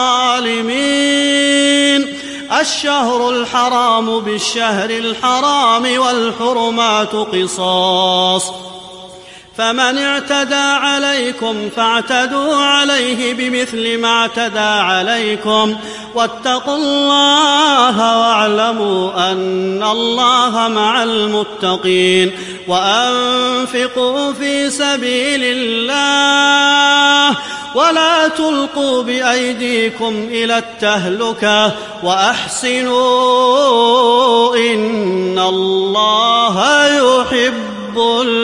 الظالمين الشهر الحرام بالشهر الحرام والحرمات قصاص فمن اعتدى عليكم فاعتدوا عليه بمثل ما اعتدى عليكم واتقوا الله واعلموا أن الله مع المتقين وأنفقوا في سبيل الله ولا تلقوا بأيديكم إلى التهلكة وأحسنوا إن الله يحب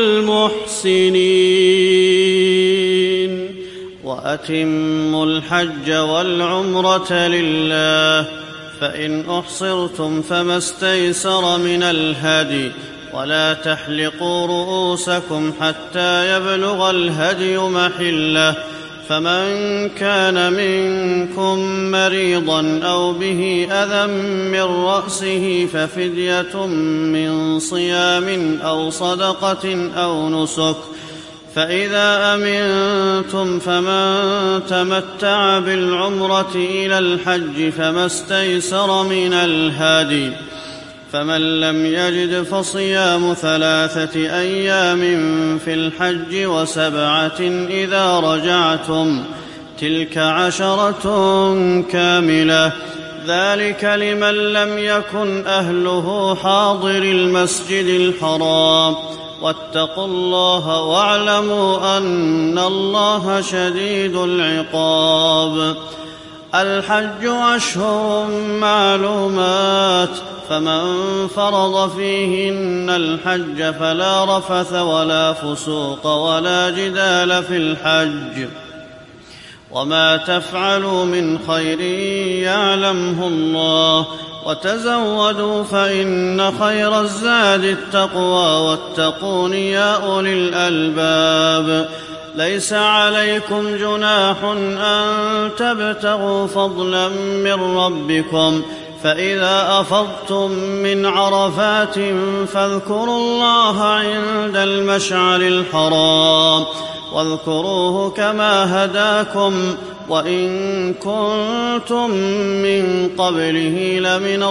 المحسنين. وأتموا الحج والعمرة لله، فإن أحصرتم فما استيسر من الهدي، ولا تحلقوا رؤوسكم حتى يبلغ الهدي محله، فمن كان منكم مريضا أو به أذى من رأسه ففدية من صيام أو صدقة أو نسك، فإذا أمنتم فمن تمتع بالعمرة إلى الحج فما استيسر من الهدي، فمن لم يجد فصيام ثلاثة أيام في الحج وسبعة إذا رجعتم، تلك عشرة كاملة، ذلك لمن لم يكن أهله حاضر المسجد الحرام. واتقوا الله واعلموا أن الله شديد العقاب. الحج أشهر معلومات، فمن فرض فيهن الحج فلا رفث ولا فسوق ولا جدال في الحج، وما تفعلوا من خير يعلمه الله، وتزودوا فإن خير الزاد التقوى واتقون يا أولي الألباب. ليس عليكم جناح أن تبتغوا فضلا من ربكم، فإذا أفضتم من عرفات فاذكروا الله عند المشعر الحرام، واذكروه كما هداكم وإن كنتم من قبله لمن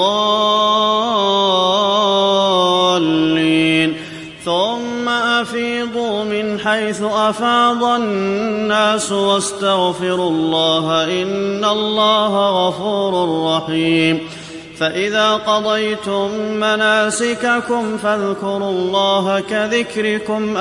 الضالين. ثم أفيضوا من حيث أفاض الناس واستغفروا الله إن الله غفور رحيم. فإذا قضيتم مناسككم فاذكروا الله كذكركم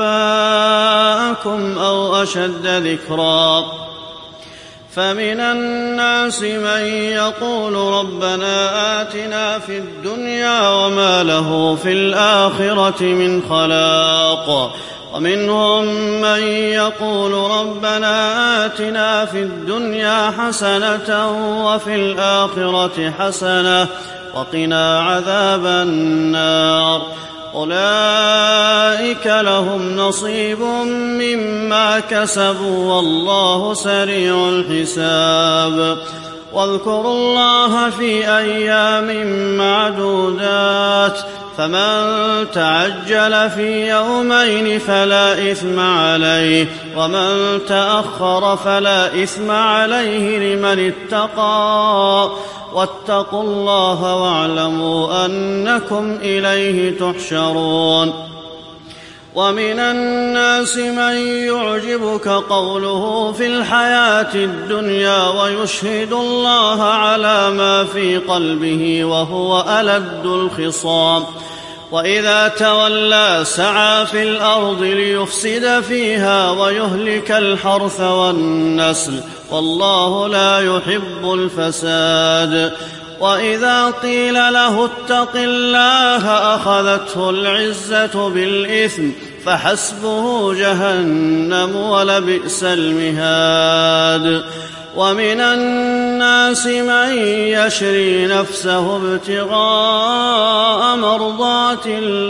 آباءكم أو أشد ذكرا. فمن الناس من يقول ربنا آتنا في الدنيا وما له في الآخرة من خلاق، ومنهم من يقول ربنا آتنا في الدنيا حسنة وفي الآخرة حسنة وقنا عذاب النار. أولئك لهم نصيب مما كسبوا والله سريع الحساب. واذكروا الله في أيام معدودات، فمن تعجل في يومين فلا إثم عليه، ومن تأخر فلا إثم عليه لمن اتقى. واتقوا الله واعلموا أنكم إليه تحشرون. ومن الناس من يعجبك قوله في الحياة الدنيا ويشهد الله على ما في قلبه وهو ألد الخصام، وإذا تولى سعى في الأرض ليفسد فيها ويهلك الحرث والنسل والله لا يحب الفساد. وإذا قيل له اتق الله أخذته العزة بالإثم فحسبه جهنم ولبئس المهاد. ومن الناس من يشري نفسه ابتغاء مرضات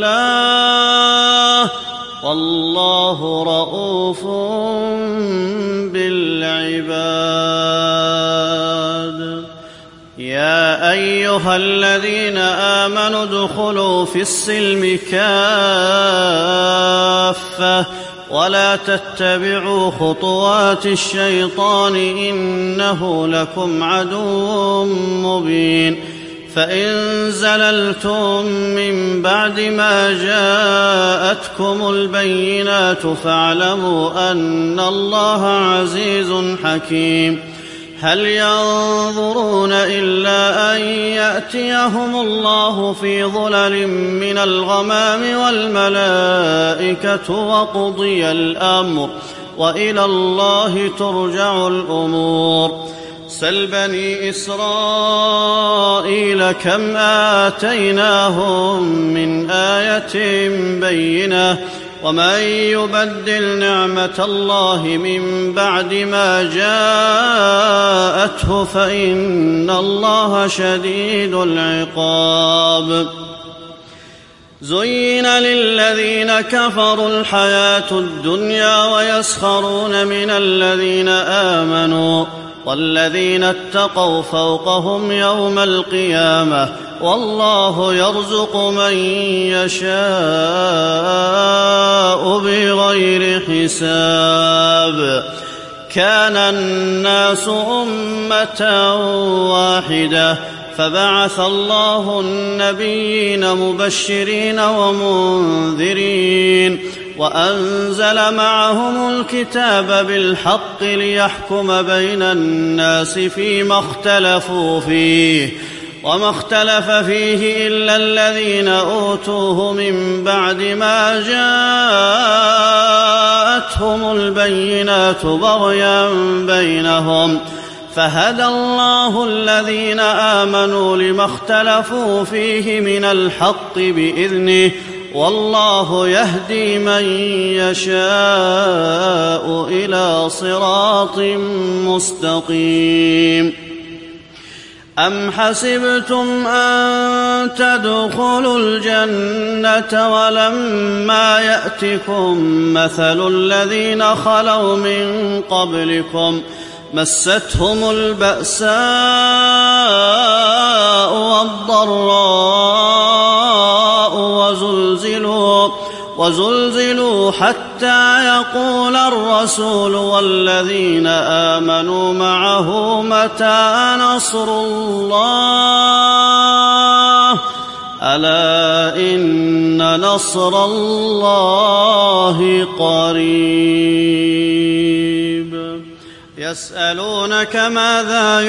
الله والله رءوف بالعباد. يا أيها الذين آمنوا ادخلوا في السلم كافة ولا تتبعوا خطوات الشيطان إنه لكم عدو مبين. فإن زللتم من بعد ما جاءتكم البينات فاعلموا أن الله عزيز حكيم. هل ينظرون إلا أن يأتيهم الله في ظلل من الغمام والملائكة وقضي الأمر وإلى الله ترجع الأمور. سل بني إسرائيل كم آتيناهم من آية بينة ومن يبدل نعمة الله من بعد ما جاءته فإن الله شديد العقاب. زين للذين كفروا الحياة الدنيا ويسخرون من الذين آمنوا والذين اتقوا فوقهم يوم القيامة والله يرزق من يشاء بغير حساب. كان الناس أمة واحدة فبعث الله النبيين مبشرين ومنذرين وأنزل معهم الكتاب بالحق ليحكم بين الناس فيما اختلفوا فيه وما اختلف فيه إلا الذين أوتوه من بعد ما جاءتهم البينات بغيا بينهم فهدى الله الذين آمنوا لما اختلفوا فيه من الحق بإذنه والله يهدي من يشاء إلى صراط مستقيم. أم حسبتم أن تدخلوا الجنة ولما يأتكم مثل الذين خلوا من قبلكم مستهم البأساء والضراء وزلزلوا, وزلزلوا حتى يقول الرسول والذين آمنوا معه متى نصر الله ألا إن نصر الله قريب. يسألونك ماذا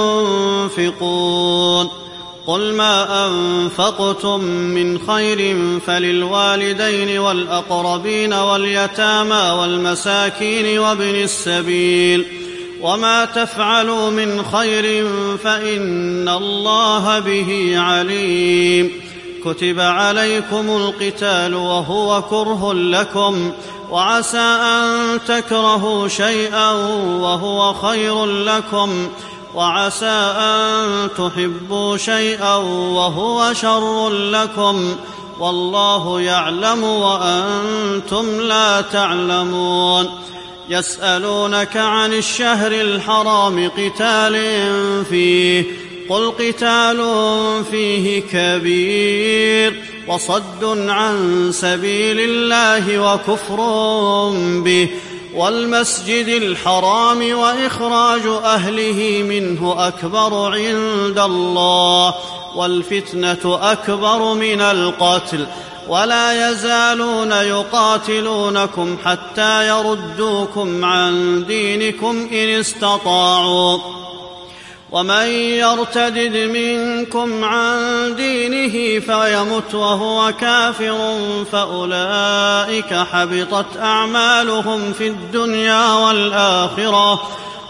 ينفقون قل ما أنفقتم من خير فللوالدين والأقربين واليتامى والمساكين وابن السبيل وما تفعلوا من خير فإن الله به عليم. كتب عليكم القتال وهو كره لكم وعسى أن تكرهوا شيئا وهو خير لكم وعسى أن تحبوا شيئا وهو شر لكم والله يعلم وأنتم لا تعلمون. يسألونك عن الشهر الحرام قتال فيه قل قتال فيه كبير وصد عن سبيل الله وكفر به والمسجد الحرام وإخراج أهله منه أكبر عند الله والفتنة أكبر من القتل ولا يزالون يقاتلونكم حتى يردوكم عن دينكم إن استطاعوا ومن يرتدد منكم عن دينه فيمت وهو كافر فأولئك حبطت أعمالهم في الدنيا والآخرة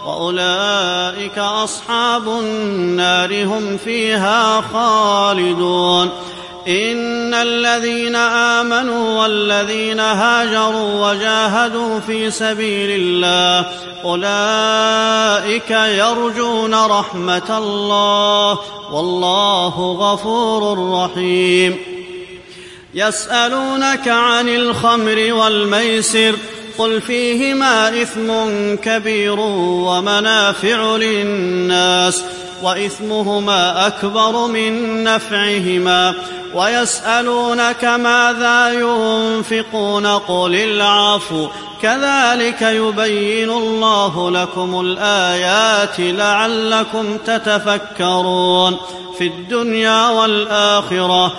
وأولئك أصحاب النار هم فيها خالدون. إن الذين آمنوا والذين هاجروا وجاهدوا في سبيل الله أولئك يرجون رحمة الله والله غفور رحيم. يسألونك عن الخمر والميسر قل فيهما إثم كبير ومنافع للناس وإثمهما أكبر من نفعهما ويسألونك ماذا ينفقون قل العفو كذلك يبين الله لكم الآيات لعلكم تتفكرون في الدنيا والآخرة.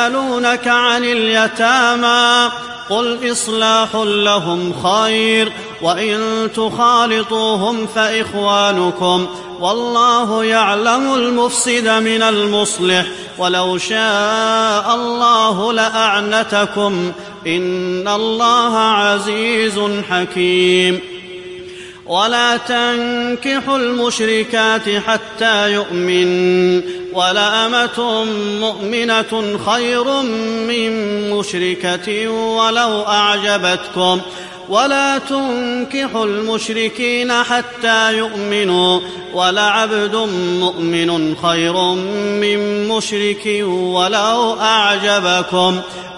ويسألونك عن اليتامى قل إصلاح لهم خير وإن تخالطوهم فإخوانكم والله يعلم المفسد من المصلح ولو شاء الله لأعنتكم إن الله عزيز حكيم. ولا تنكحوا المشركات حتى يؤمن ولأمة مؤمنة خير من مشركة ولو أعجبتكم ولا تنكحوا المشركين حتى يؤمنوا ولعبد مؤمن خير من مشرك ولو أعجبكم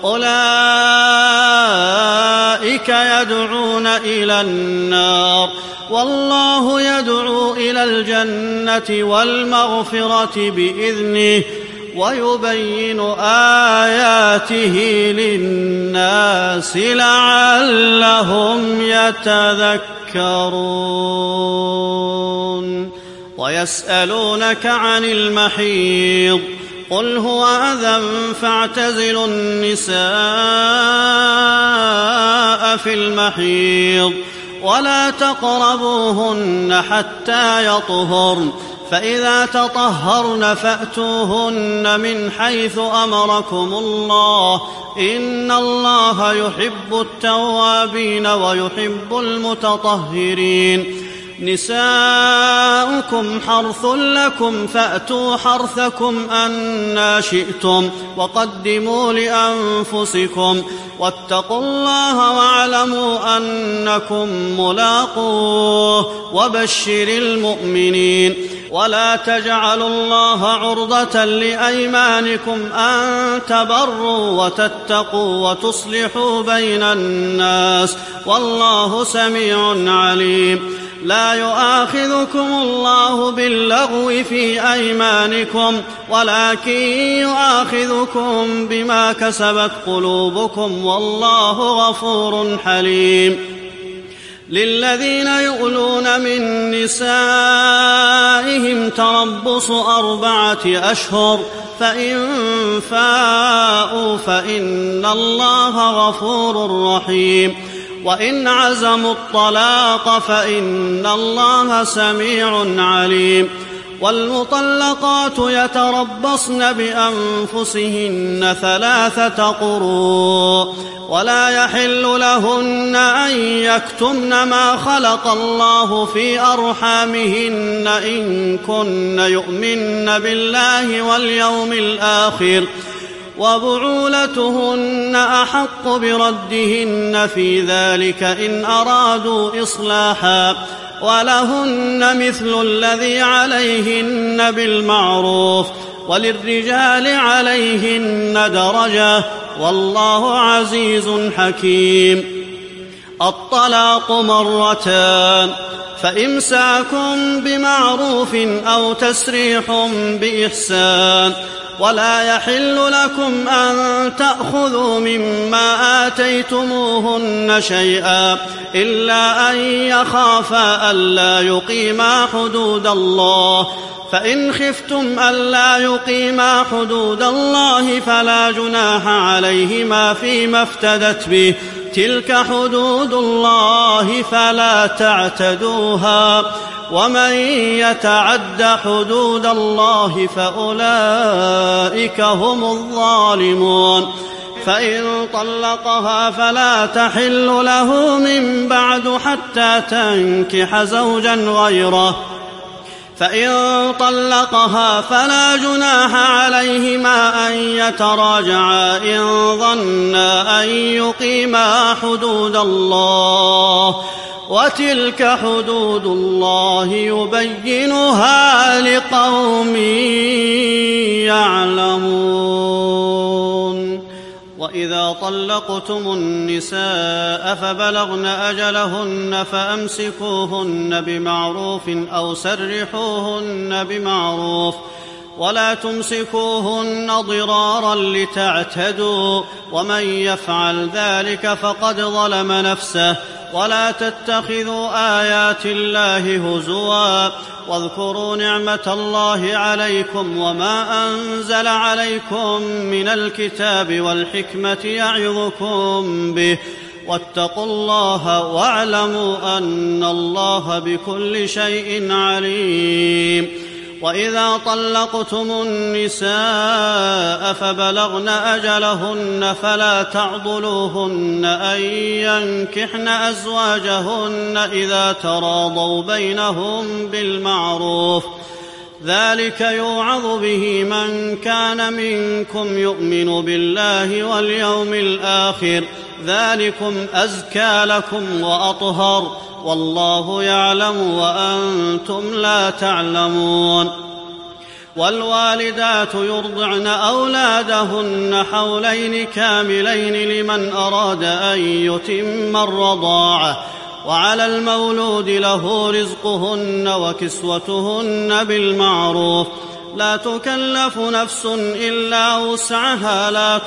أولئك يدعون إلى النار والله يدعو إلى الجنة والمغفرة بإذنه ويبين آياته للناس لعلهم يتذكرون. ويسألونك عن المحيض قل هو أذى فاعتزلوا النساء في المحيض ولا تقربوهن حتى يطهرن فإذا تطهرن فأتوهن من حيث أمركم الله إن الله يحب التوابين ويحب المتطهرين. نساؤكم حرث لكم فأتوا حرثكم أنى شئتم وقدموا لأنفسكم واتقوا الله واعلموا أنكم ملاقوه وبشر المؤمنين. ولا تجعلوا الله عرضة لأيمانكم أن تبروا وتتقوا وتصلحوا بين الناس والله سميع عليم. لا يؤاخذكم الله باللغو في أيمانكم ولكن يؤاخذكم بما كسبت قلوبكم والله غفور حليم. للذين يؤلون من نسائهم تربص أربعة أشهر فإن فاءوا فإن الله غفور رحيم. وإن عزموا الطلاق فإن الله سميع عليم. والمطلقات يتربصن بأنفسهن ثلاثة قروء ولا يحل لهن أن يكتمن ما خلق الله في أرحامهن إن كن يؤمن بالله واليوم الآخر وبعولتهن أحق بردهن في ذلك إن أرادوا إصلاحا ولهن مثل الذي عليهن بالمعروف وللرجال عليهن درجة والله عزيز حكيم. الطلاق مرتان فإمساك بمعروف أو تسريح بإحسان ولا يحل لكم أن تأخذوا مما آتيتموهن شيئا إلا أن يخافا ألا يقيما حدود الله فإن خفتم ألا يقيما حدود الله فلا جناح عليهما فيما افتدت به تلك حدود الله فلا تعتدوها ومن يتعد حدود الله فأولئك هم الظالمون. فإن طلقها فلا تحل له من بعد حتى تنكح زوجا غيره فإن طلقها فلا جناح عليهما أن يتراجعا إن ظنا أن يقيما حدود الله وتلك حدود الله يبينها لقوم يعلمون. وإذا طلقتم النساء فبلغن أجلهن فأمسكوهن بمعروف أو سرحوهن بمعروف ولا تمسكوهن ضرارا لتعتدوا ومن يفعل ذلك فقد ظلم نفسه. ولا تتخذوا آيات الله هزوا واذكروا نعمة الله عليكم وما أنزل عليكم من الكتاب والحكمة يعظكم به واتقوا الله واعلموا أن الله بكل شيء عليم. وإذا طلقتم النساء فبلغن أجلهن فلا تعضلوهن أن ينكحن أزواجهن إذا تراضوا بينهم بالمعروف، ذلك يوعظ به من كان منكم يؤمن بالله واليوم الآخر، ذلكم أزكى لكم وأطهر، والله يعلم وأنتم لا تعلمون. والوالدات يرضعن أولادهن حولين كاملين لمن أراد أن يتم الرضاعة، وعلى المولود له رزقهن وكسوتهن بالمعروف، لا تكلف نفس إلا وسعها، لا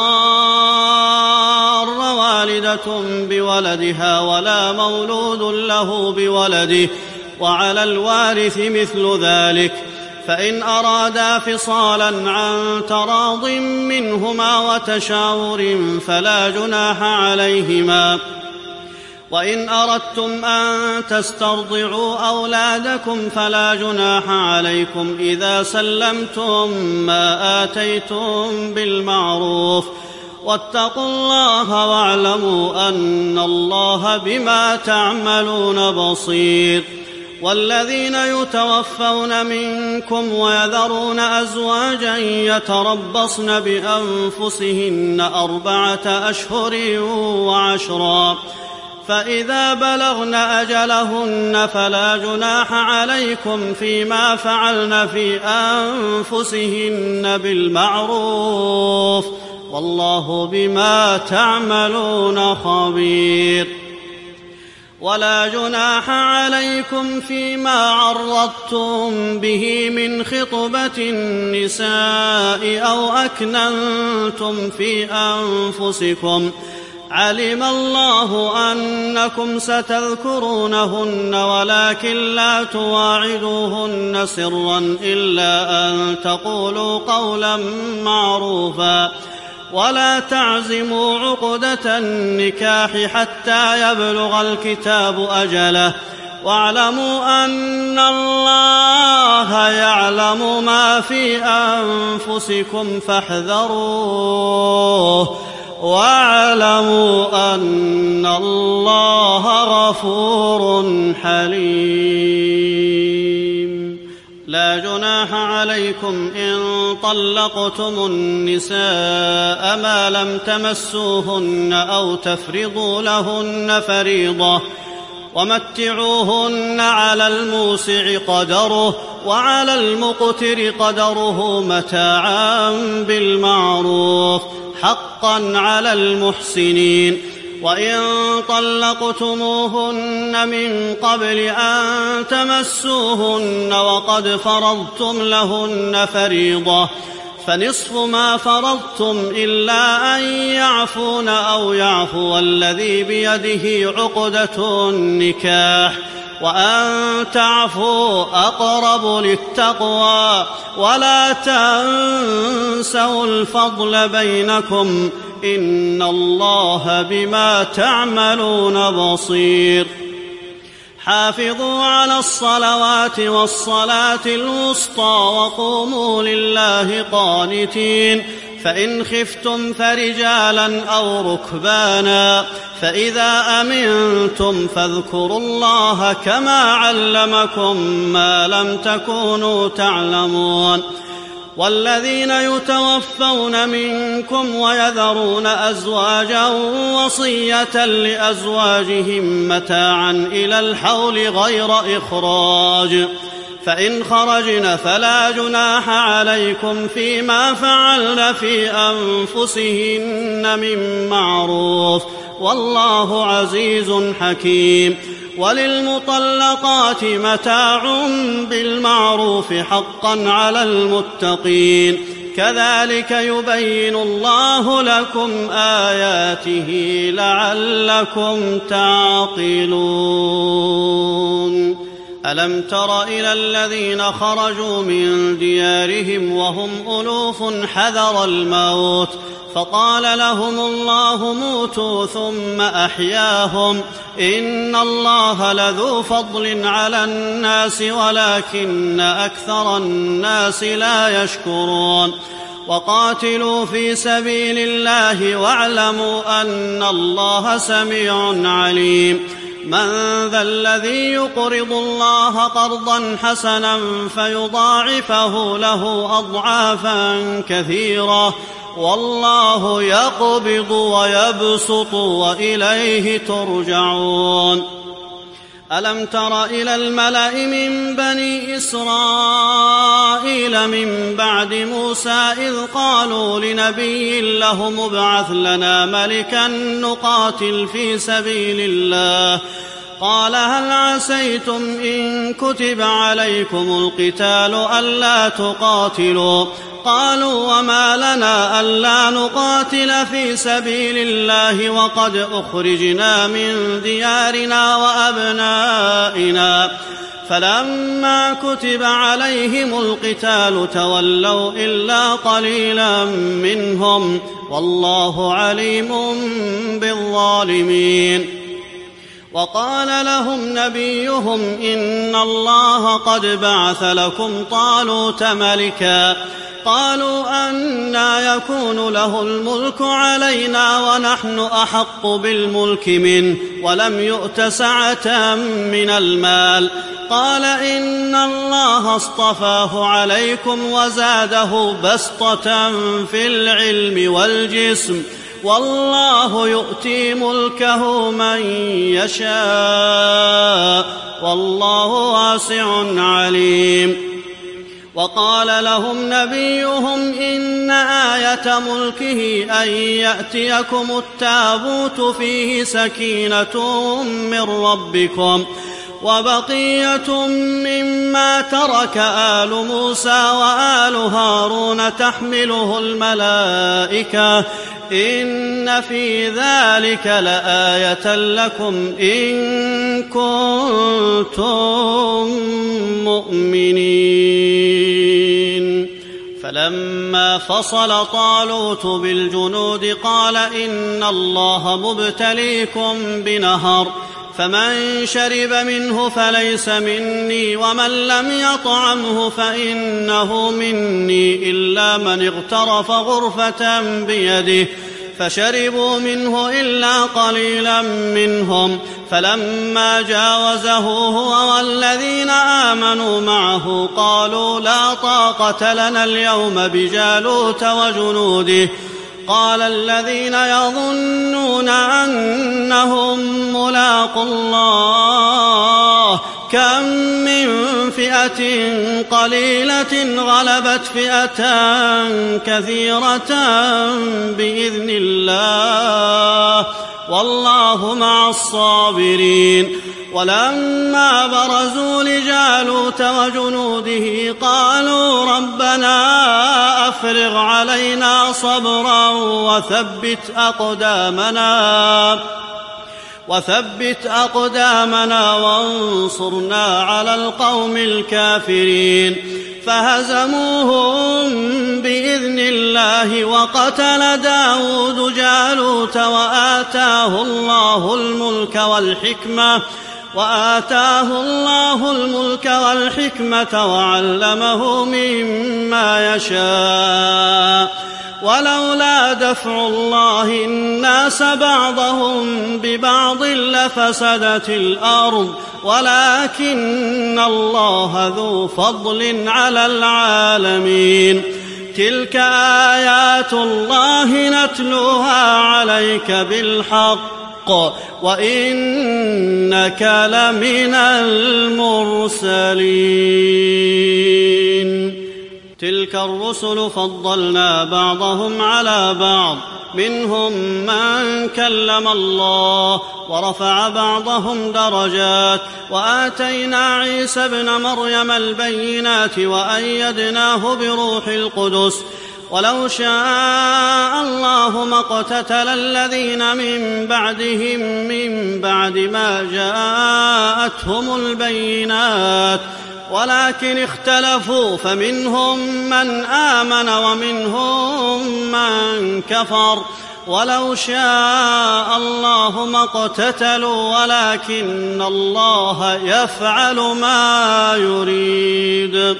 تضار والدة بولدها ولا مولود له بولده، وعلى الوارث مثل ذلك، فإن أرادا فصالا عن تراض منهما وتشاور فلا جناح عليهما. وإن أردتم أن تسترضعوا أولادكم فلا جناح عليكم إذا سلمتم ما آتيتم بالمعروف، واتقوا الله واعلموا أن الله بما تعملون بصير. والذين يتوفون منكم ويذرون أزواجا يتربصن بأنفسهن أربعة أشهر وعشرا، فإذا بلغن أجلهن فلا جناح عليكم فيما فعلن في أنفسهن بالمعروف، والله بما تعملون خبير. ولا جناح عليكم فيما عرضتم به من خطبة النساء أو أكننتم في أنفسكم، علم الله أنكم ستذكرونهن ولكن لا تواعدوهن سرا إلا أن تقولوا قولا معروفا، ولا تعزموا عقدة النكاح حتى يبلغ الكتاب أجله، واعلموا أن الله يعلم ما في أنفسكم فاحذروه، واعلموا أن الله غفور حليم. لا جناح عليكم إن طلقتم النساء ما لم تمسوهن أو تفرضوا لهن فريضة، ومتعوهن على الموسع قدره وعلى المقتر قدره متاعا بالمعروف، حقا على المحسنين. وإن طلقتموهن من قبل أن تمسوهن وقد فرضتم لهن فريضة فنصف ما فرضتم إلا أن يعفون أو يعفو الذي بيده عقدة النكاح، وأن تعفوا أقرب للتقوى، ولا تنسوا الفضل بينكم، إن الله بما تعملون بصير. حافظوا على الصلوات والصلاة الوسطى وقوموا لله قانتين، فإن خفتم فرجالا أو ركبانا، فإذا أمنتم فاذكروا الله كما علمكم ما لم تكونوا تعلمون. والذين يتوفون منكم ويذرون أزواجا وصية لأزواجهم متاعا إلى الحول غير إخراج، فإن خرجن فلا جناح عليكم فيما فعلن في أنفسهن من معروف، والله عزيز حكيم. وللمطلقات متاع بالمعروف حقا على المتقين، كذلك يبين الله لكم آياته لعلكم تعقلون. ألم تر إلى الذين خرجوا من ديارهم وهم ألوف حذر الموت فقال لهم الله موتوا ثم أحياهم إن الله لذو فضل على الناس ولكن أكثر الناس لا يشكرون وقاتلوا في سبيل الله واعلموا أن الله سميع عليم من ذا الذي يقرض الله قرضا حسنا فيضاعفه له أضعافا كثيرة والله يقبض ويبسط وإليه ترجعون ألم تر إلى الملأ من بني إسرائيل من بعد موسى إذ قالوا لنبي له ابعث لنا ملكا نقاتل في سبيل الله قال هل عسيتم إن كتب عليكم القتال ألا تقاتلوا قالوا وما لنا ألا نقاتل في سبيل الله وقد أخرجنا من ديارنا وأبنائنا فلما كتب عليهم القتال تولوا إلا قليلا منهم والله عليم بالظالمين وقال لهم نبيهم إن الله قد بعث لكم طالوت ملكا قالوا أنى يكون له الملك علينا ونحن أحق بالملك منه ولم يؤت سعة من المال قال إن الله اصطفاه عليكم وزاده بسطة في العلم والجسم والله يؤتي ملكه من يشاء والله واسع عليم وقال لهم نبيهم إن آية ملكه أن يأتيكم التابوت فيه سكينة من ربكم وبقية مما ترك آل موسى وآل هارون تحمله الملائكة إن في ذلك لآية لكم إن كنتم مؤمنين فلما فصل طالوت بالجنود قال إن الله مبتليكم بنهر فمن شرب منه فليس مني ومن لم يطعمه فإنه مني إلا من اغترف غرفة بيده فشربوا منه إلا قليلا منهم فلما جاوزه هو والذين آمنوا معه قالوا لا طاقة لنا اليوم بجالوت وجنوده قال الذين يظنون أنهم ملاقو الله كم من فئة قليلة غلبت فئة كثيرة بإذن الله والله مع الصابرين ولما برزوا لجالوت وجنوده قالوا ربنا أفرغ علينا صبرا وثبت أقدامنا وثبت أقدامنا وانصرنا على القوم الكافرين فهزموهم بإذن الله وقتل داود جالوت وآتاه الله الملك والحكمة وآتاه الله الملك والحكمة وعلمه مما يشاء ولولا دفع الله الناس بعضهم ببعض لفسدت الأرض ولكن الله ذو فضل على العالمين تلك آيات الله نتلوها عليك بالحق وإنك لمن المرسلين تلك الرسل فضلنا بعضهم على بعض منهم من كلم الله ورفع بعضهم درجات وآتينا عيسى ابن مريم البينات وأيدناه بروح القدس ولو شاء الله ما اقتتل الذين من بعدهم من بعد ما جاءتهم البينات ولكن اختلفوا فمنهم من آمن ومنهم من كفر ولو شاء الله ما اقتتلوا ولكن الله يفعل ما يريد.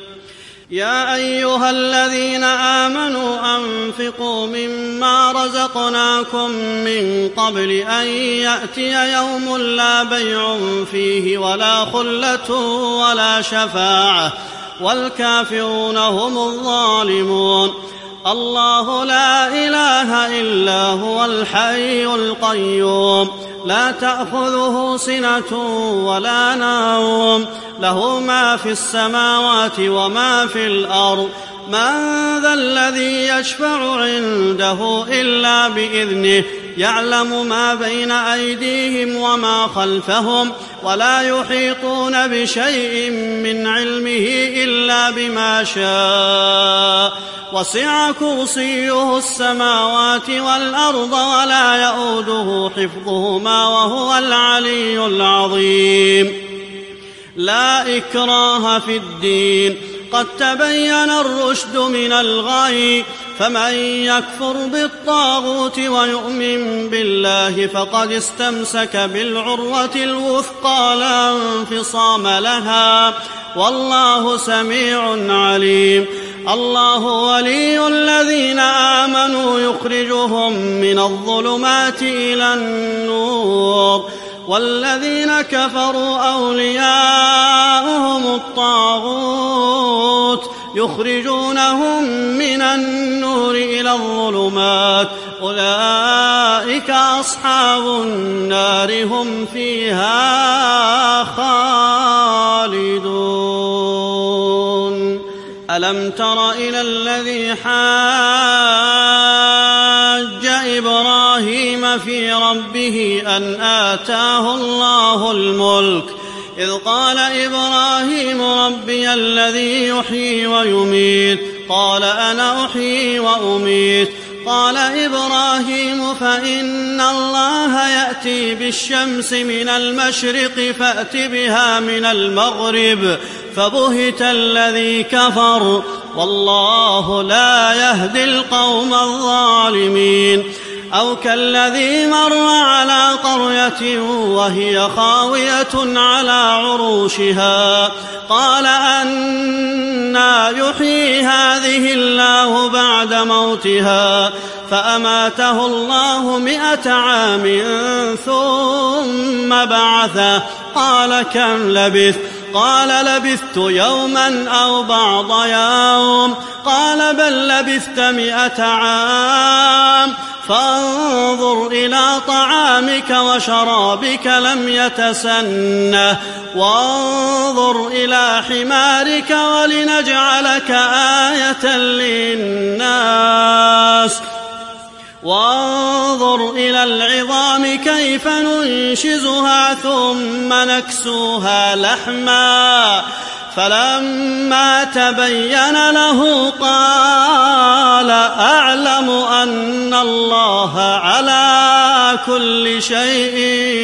يا أيها الذين آمنوا أنفقوا مما رزقناكم من قبل أن يأتي يوم لا بيع فيه ولا خلة ولا شفاعة والكافرون هم الظالمون. الله لا إله إلا هو الحي القيوم لا تأخذه سنة ولا نوم له ما في السماوات وما في الأرض من ذا الذي يشفع عنده إلا بإذنه يعلم ما بين أيديهم وما خلفهم ولا يحيطون بشيء من علمه إلا بما شاء وسع كرسيه السماوات والأرض ولا يئوده حفظهما وهو العلي العظيم. لا إكراه في الدين قد تبين الرشد من الغي فمن يكفر بالطاغوت ويؤمن بالله فقد استمسك بالعروة الوثقى لا انفصام لها والله سميع عليم. الله ولي الذين آمنوا يخرجهم من الظلمات إلى النور والذين كفروا أولياؤهم الطاغوت يخرجونهم من النور إلى الظلمات أولئك أصحاب النار هم فيها خالدون. ألم تر إلى الذي حاج إبراهيم في ربه أن آتاه الله الملك إذ قال إبراهيم ربي الذي يحيي ويميت قال أنا أحيي وأميت قال إبراهيم فإن الله يأتي بالشمس من المشرق فأت بها من المغرب فبهت الذي كفر والله لا يهدي القوم الظالمين. أو كالذي مر على قرية وهي خاوية على عروشها قال أنى يحيي هذه الله بعد موتها فأماته الله مئة عام ثم بعثه قال كم لبثت قال لبثت يوما أو بعض يوم قال بل لبثت مئة عام فانظر إلى طعامك وشرابك لم يتسنه وانظر إلى حمارك ولنجعلك آية للناس وانظر إلى العظام كيف ننشزها ثم نكسوها لحما فلما تبين له قال أعلم أن الله على كل شيء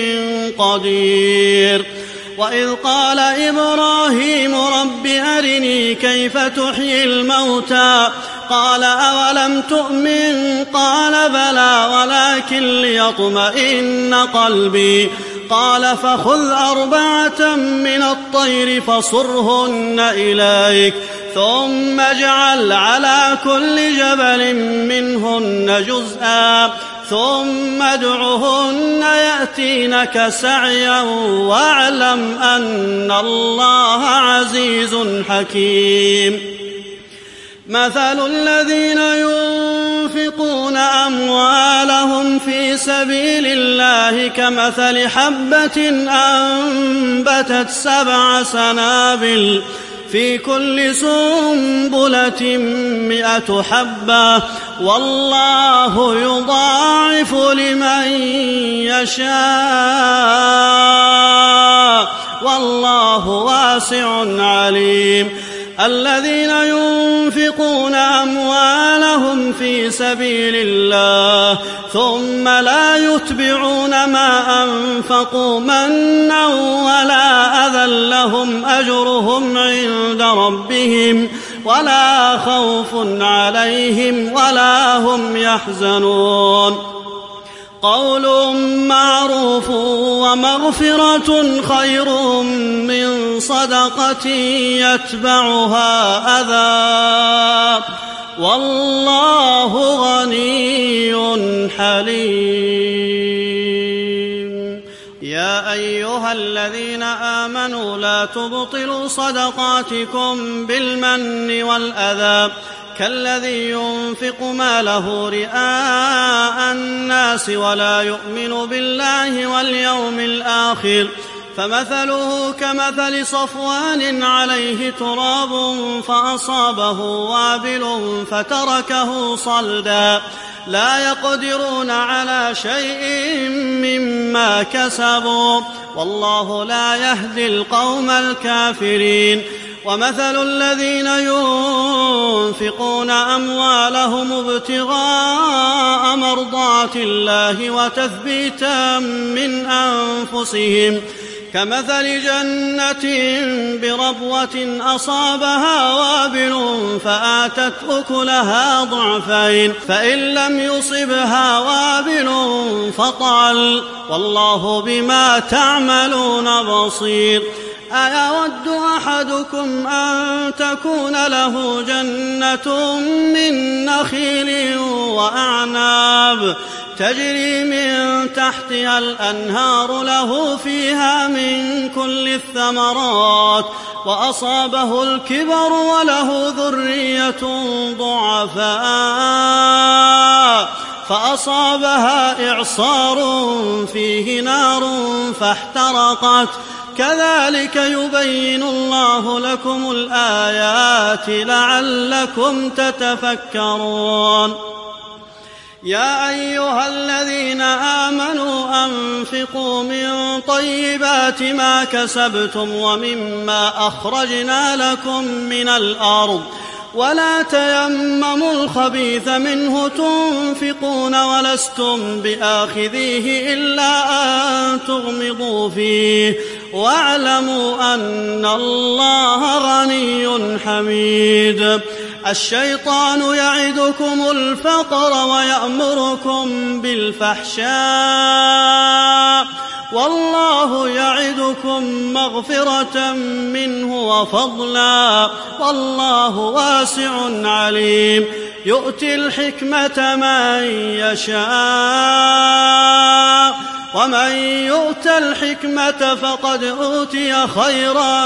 قدير. وإذ قال إبراهيم رب أرني كيف تحيي الموتى قال أولم تؤمن قال بلى ولكن ليطمئن قلبي قال فخذ أربعة من الطير فصرهن إليك ثم اجعل على كل جبل منهن جزءا ثم ادعهن يأتينك سعيا واعلم أن الله عزيز حكيم. مثل الذين ينفقون أموالهم في سبيل الله كمثل حبة أنبتت سبع سنابل في كل سنبلة مئة حبة والله يضاعف لمن يشاء والله واسع عليم. الذين ينفقون أموالهم في سبيل الله ثم لا يتبعون ما أنفقوا منا ولا أذى لهم أجرهم عند ربهم ولا خوف عليهم ولا هم يحزنون قول معروف ومغفرة خير من صدقة يتبعها أذى والله غني حليم. يا أيها الذين آمنوا لا تبطلوا صدقاتكم بالمن والأذى كالذي ينفق ماله رئاء الناس ولا يؤمن بالله واليوم الآخر فمثله كمثل صفوان عليه تراب فأصابه وابل فتركه صلدا لا يقدرون على شيء مما كسبوا والله لا يهدي القوم الكافرين. ومثل الذين ينفقون أموالهم ابتغاء مرضات الله وتثبيتا من أنفسهم كمثل جنة بربوة أصابها وابل فآتت أكلها ضعفين فإن لم يصبها وابل فطل والله بما تعملون بصير. أيود أحدكم أن تكون له جنة من نخيل وأعناب تجري من تحتها الأنهار له فيها من كل الثمرات وأصابه الكبر وله ذرية ضعفاء فأصابها إعصار فيه نار فاحترقت كذلك يبين الله لكم الآيات لعلكم تتفكرون. يا أيها الذين آمنوا أنفقوا من طيبات ما كسبتم ومما أخرجنا لكم من الأرض ولا تيمموا الخبيث منه تنفقون ولستم بآخذيه إلا أن تغمضوا فيه واعلموا أن الله غني حميد. الشيطان يعدكم الفقر ويأمركم بالفحشاء والله يعدكم مغفرة منه وفضلا والله واسع عليم. يؤتي الحكمة من يشاء ومن يؤت الحكمة فقد أوتي خيرا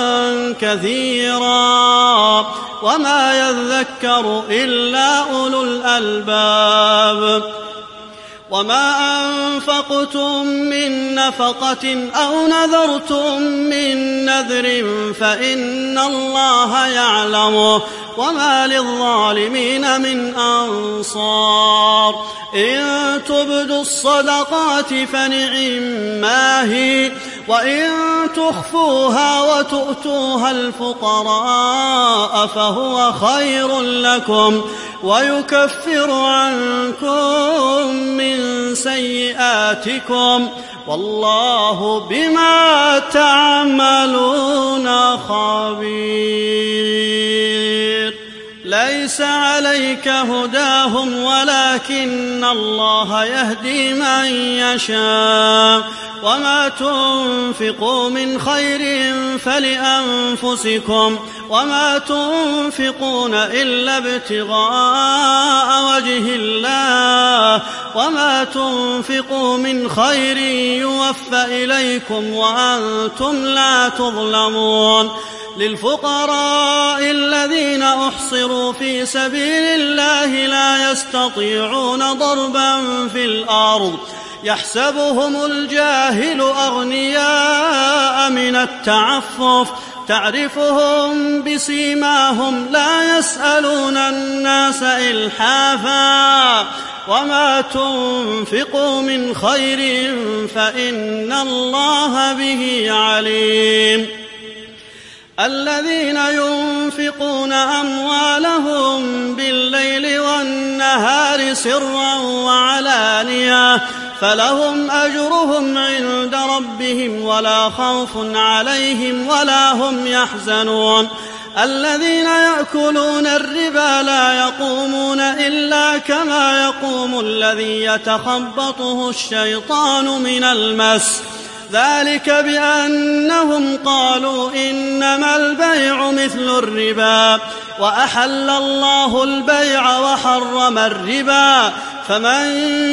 كثيرا وما يذكر إلا أولو الألباب. وما أنفقتم من نفقة أو نذرتم من نذر فإن الله يعلمه وما للظالمين من أنصار. إن تبدوا الصدقات فنعما هي وإن تخفوها وتؤتوها الفقراء فهو خير لكم ويكفر عنكم من سيئاتكم والله بما تعملون خبير. ليس عليك هداهم ولكن الله يهدي من يشاء وما تنفقوا من خير فلأنفسكم وما تنفقون إلا ابتغاء وجه الله وما تنفقوا من خير يوفى إليكم وأنتم لا تظلمون. للفقراء الذين أحصروا في سبيل الله لا يستطيعون ضربا في الأرض يحسبهم الجاهل أغنياء من التعفف تعرفهم بسيماهم لا يسألون الناس إلحافا وما تنفقوا من خير فإن الله به عليم. الذين ينفقون أموالهم بالليل والنهار سرا وعلانية فلهم أجرهم عند ربهم ولا خوف عليهم ولا هم يحزنون. الذين يأكلون الربا لا يقومون إلا كما يقوم الذي يتخبطه الشيطان من المس، ذلك بأنهم قالوا إنما البيع مثل الربا وأحل الله البيع وحرم الربا، فمن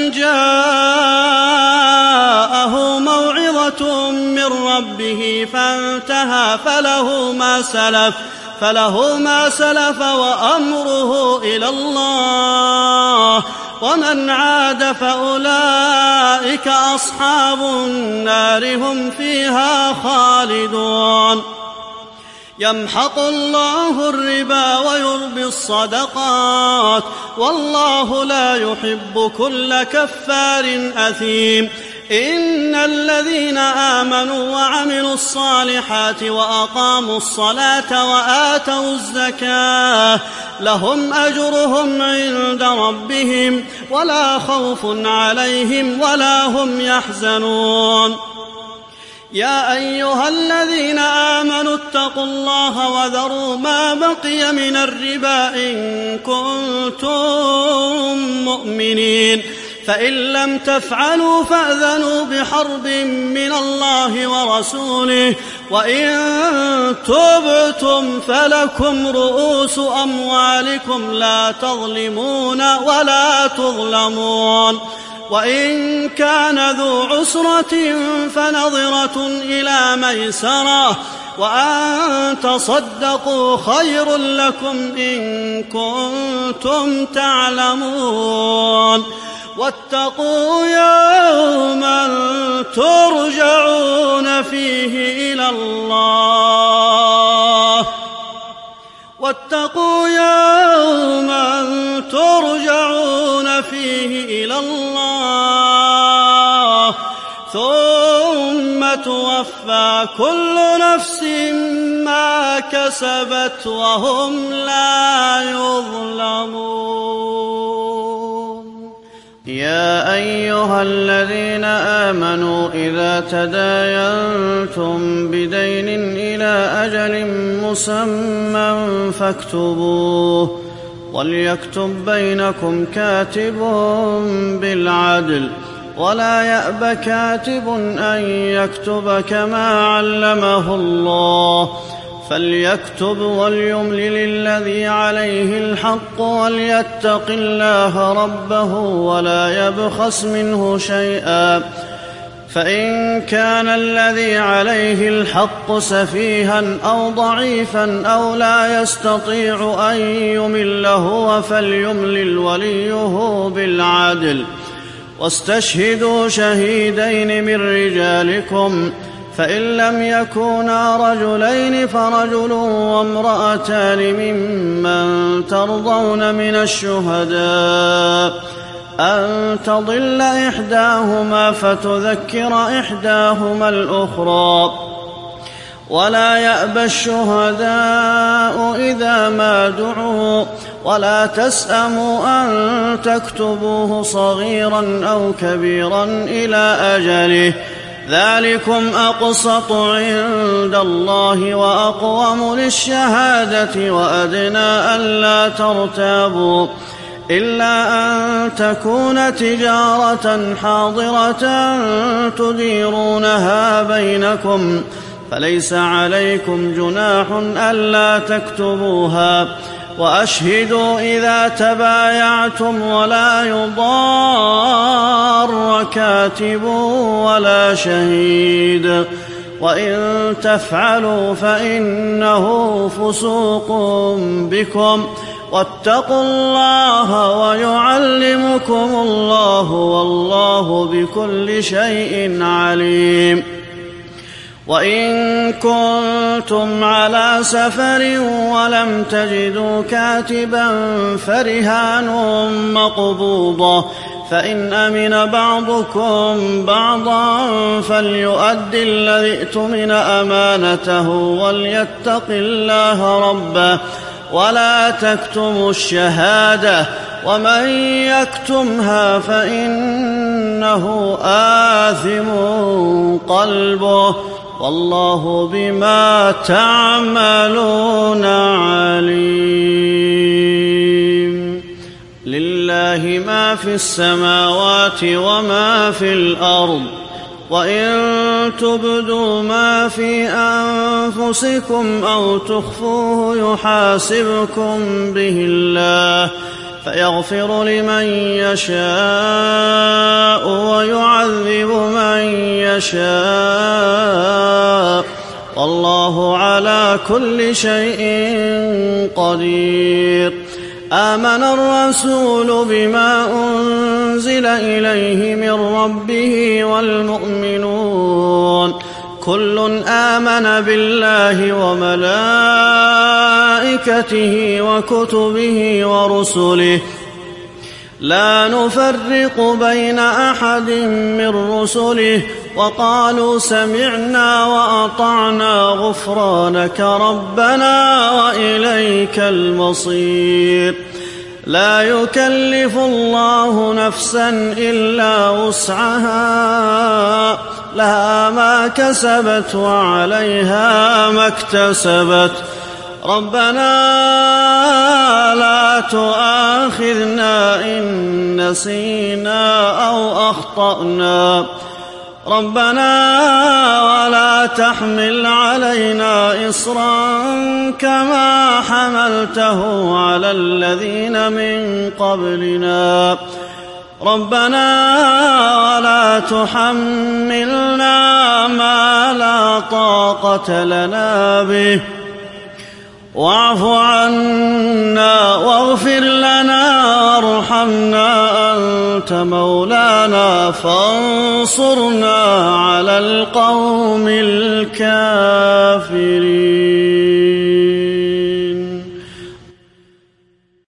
جاءه موعظة من ربه فانتهى فله ما سلف فله ما سلف وأمره إلى الله، ومن عاد فأولئك أصحاب النار هم فيها خالدون. يمحق الله الربا ويربي الصدقات والله لا يحب كل كفار أثيم. إن الذين آمنوا وعملوا الصالحات وأقاموا الصلاة وآتوا الزكاة لهم أجرهم عند ربهم ولا خوف عليهم ولا هم يحزنون. يا أيها الذين آمنوا اتقوا الله وذروا ما بقي من الربا إن كنتم مؤمنين، فإن لم تفعلوا فأذنوا بحرب من الله ورسوله، وإن تبتم فلكم رؤوس أموالكم لا تظلمون ولا تظلمون. وإن كان ذو عسرة فنظرة إلى ميسرة وأن تصدقوا خير لكم إن كنتم تعلمون. واتقوا يوما ترجعون فيه إلى الله واتقوا يوما ترجعون فيه إلى الله ثم توفى كل نفس ما كسبت وهم لا يظلمون. يا أيها الذين آمنوا إذا تداينتم بدين إلى أجل مسمى فاكتبوه، وليكتب بينكم كاتب بالعدل، ولا يأب كاتب أن يكتب كما علمه الله، فليكتب وليملل الذي عليه الحق وليتق الله ربه ولا يبخس منه شيئا، فإن كان الذي عليه الحق سفيها أو ضعيفا أو لا يستطيع أن يمل هو فليملل وليه بالعدل، واستشهدوا شهيدين من رجالكم، فإن لم يكونا رجلين فرجل وامرأتان ممن ترضون من الشهداء أن تضل إحداهما فتذكر إحداهما الأخرى، ولا يأبى الشهداء إذا ما دعوا، ولا تسأموا أن تكتبوه صغيرا أو كبيرا إلى أجله، ذلكم أقسط عند الله وأقوم للشهادة وأدنى ألا ترتابوا، إلا أن تكون تجارة حاضرة تديرونها بينكم، فليس عليكم جناح ألا تكتبوها، وأشهدوا إذا تبايعتم ولا يضار كاتب ولا شهيد، وإن تفعلوا فإنه فسوق بكم، واتقوا الله ويعلمكم الله والله بكل شيء عليم. وإن كنتم على سفر ولم تجدوا كاتبا فرهان مقبوضة، فإن أمن بعضكم بعضا فليؤد الذي اؤتمن أمانته وليتق الله ربه ولا تكتموا الشهادة ومن يكتمها فإنه آثم قلبه والله بما تعملون عليم. لله ما في السماوات وما في الأرض وإن تبدوا ما في أنفسكم أو تخفوه يحاسبكم به الله فيغفر لمن يشاء ويعذب من يشاء والله على كل شيء قدير. آمن الرسول بما أنزل إليه من ربه والمؤمنون كل آمن بالله وملائكته وكتبه ورسله لا نفرق بين أحد من رسله وقالوا سمعنا وأطعنا غفرانك ربنا وإليك المصير. لا يكلف الله نفسا إلا وسعها لها ما كسبت وعليها ما اكتسبت ربنا لا تؤاخذنا إن نسينا أو أخطأنا ربنا ولا تحمل علينا إصرا كما حملته على الذين من قبلنا ربنا ولا تحملنا ما لا طاقة لنا به واعف عنا واغفر لنا وارحمنا أنت مولانا فانصرنا على القوم الكافرين.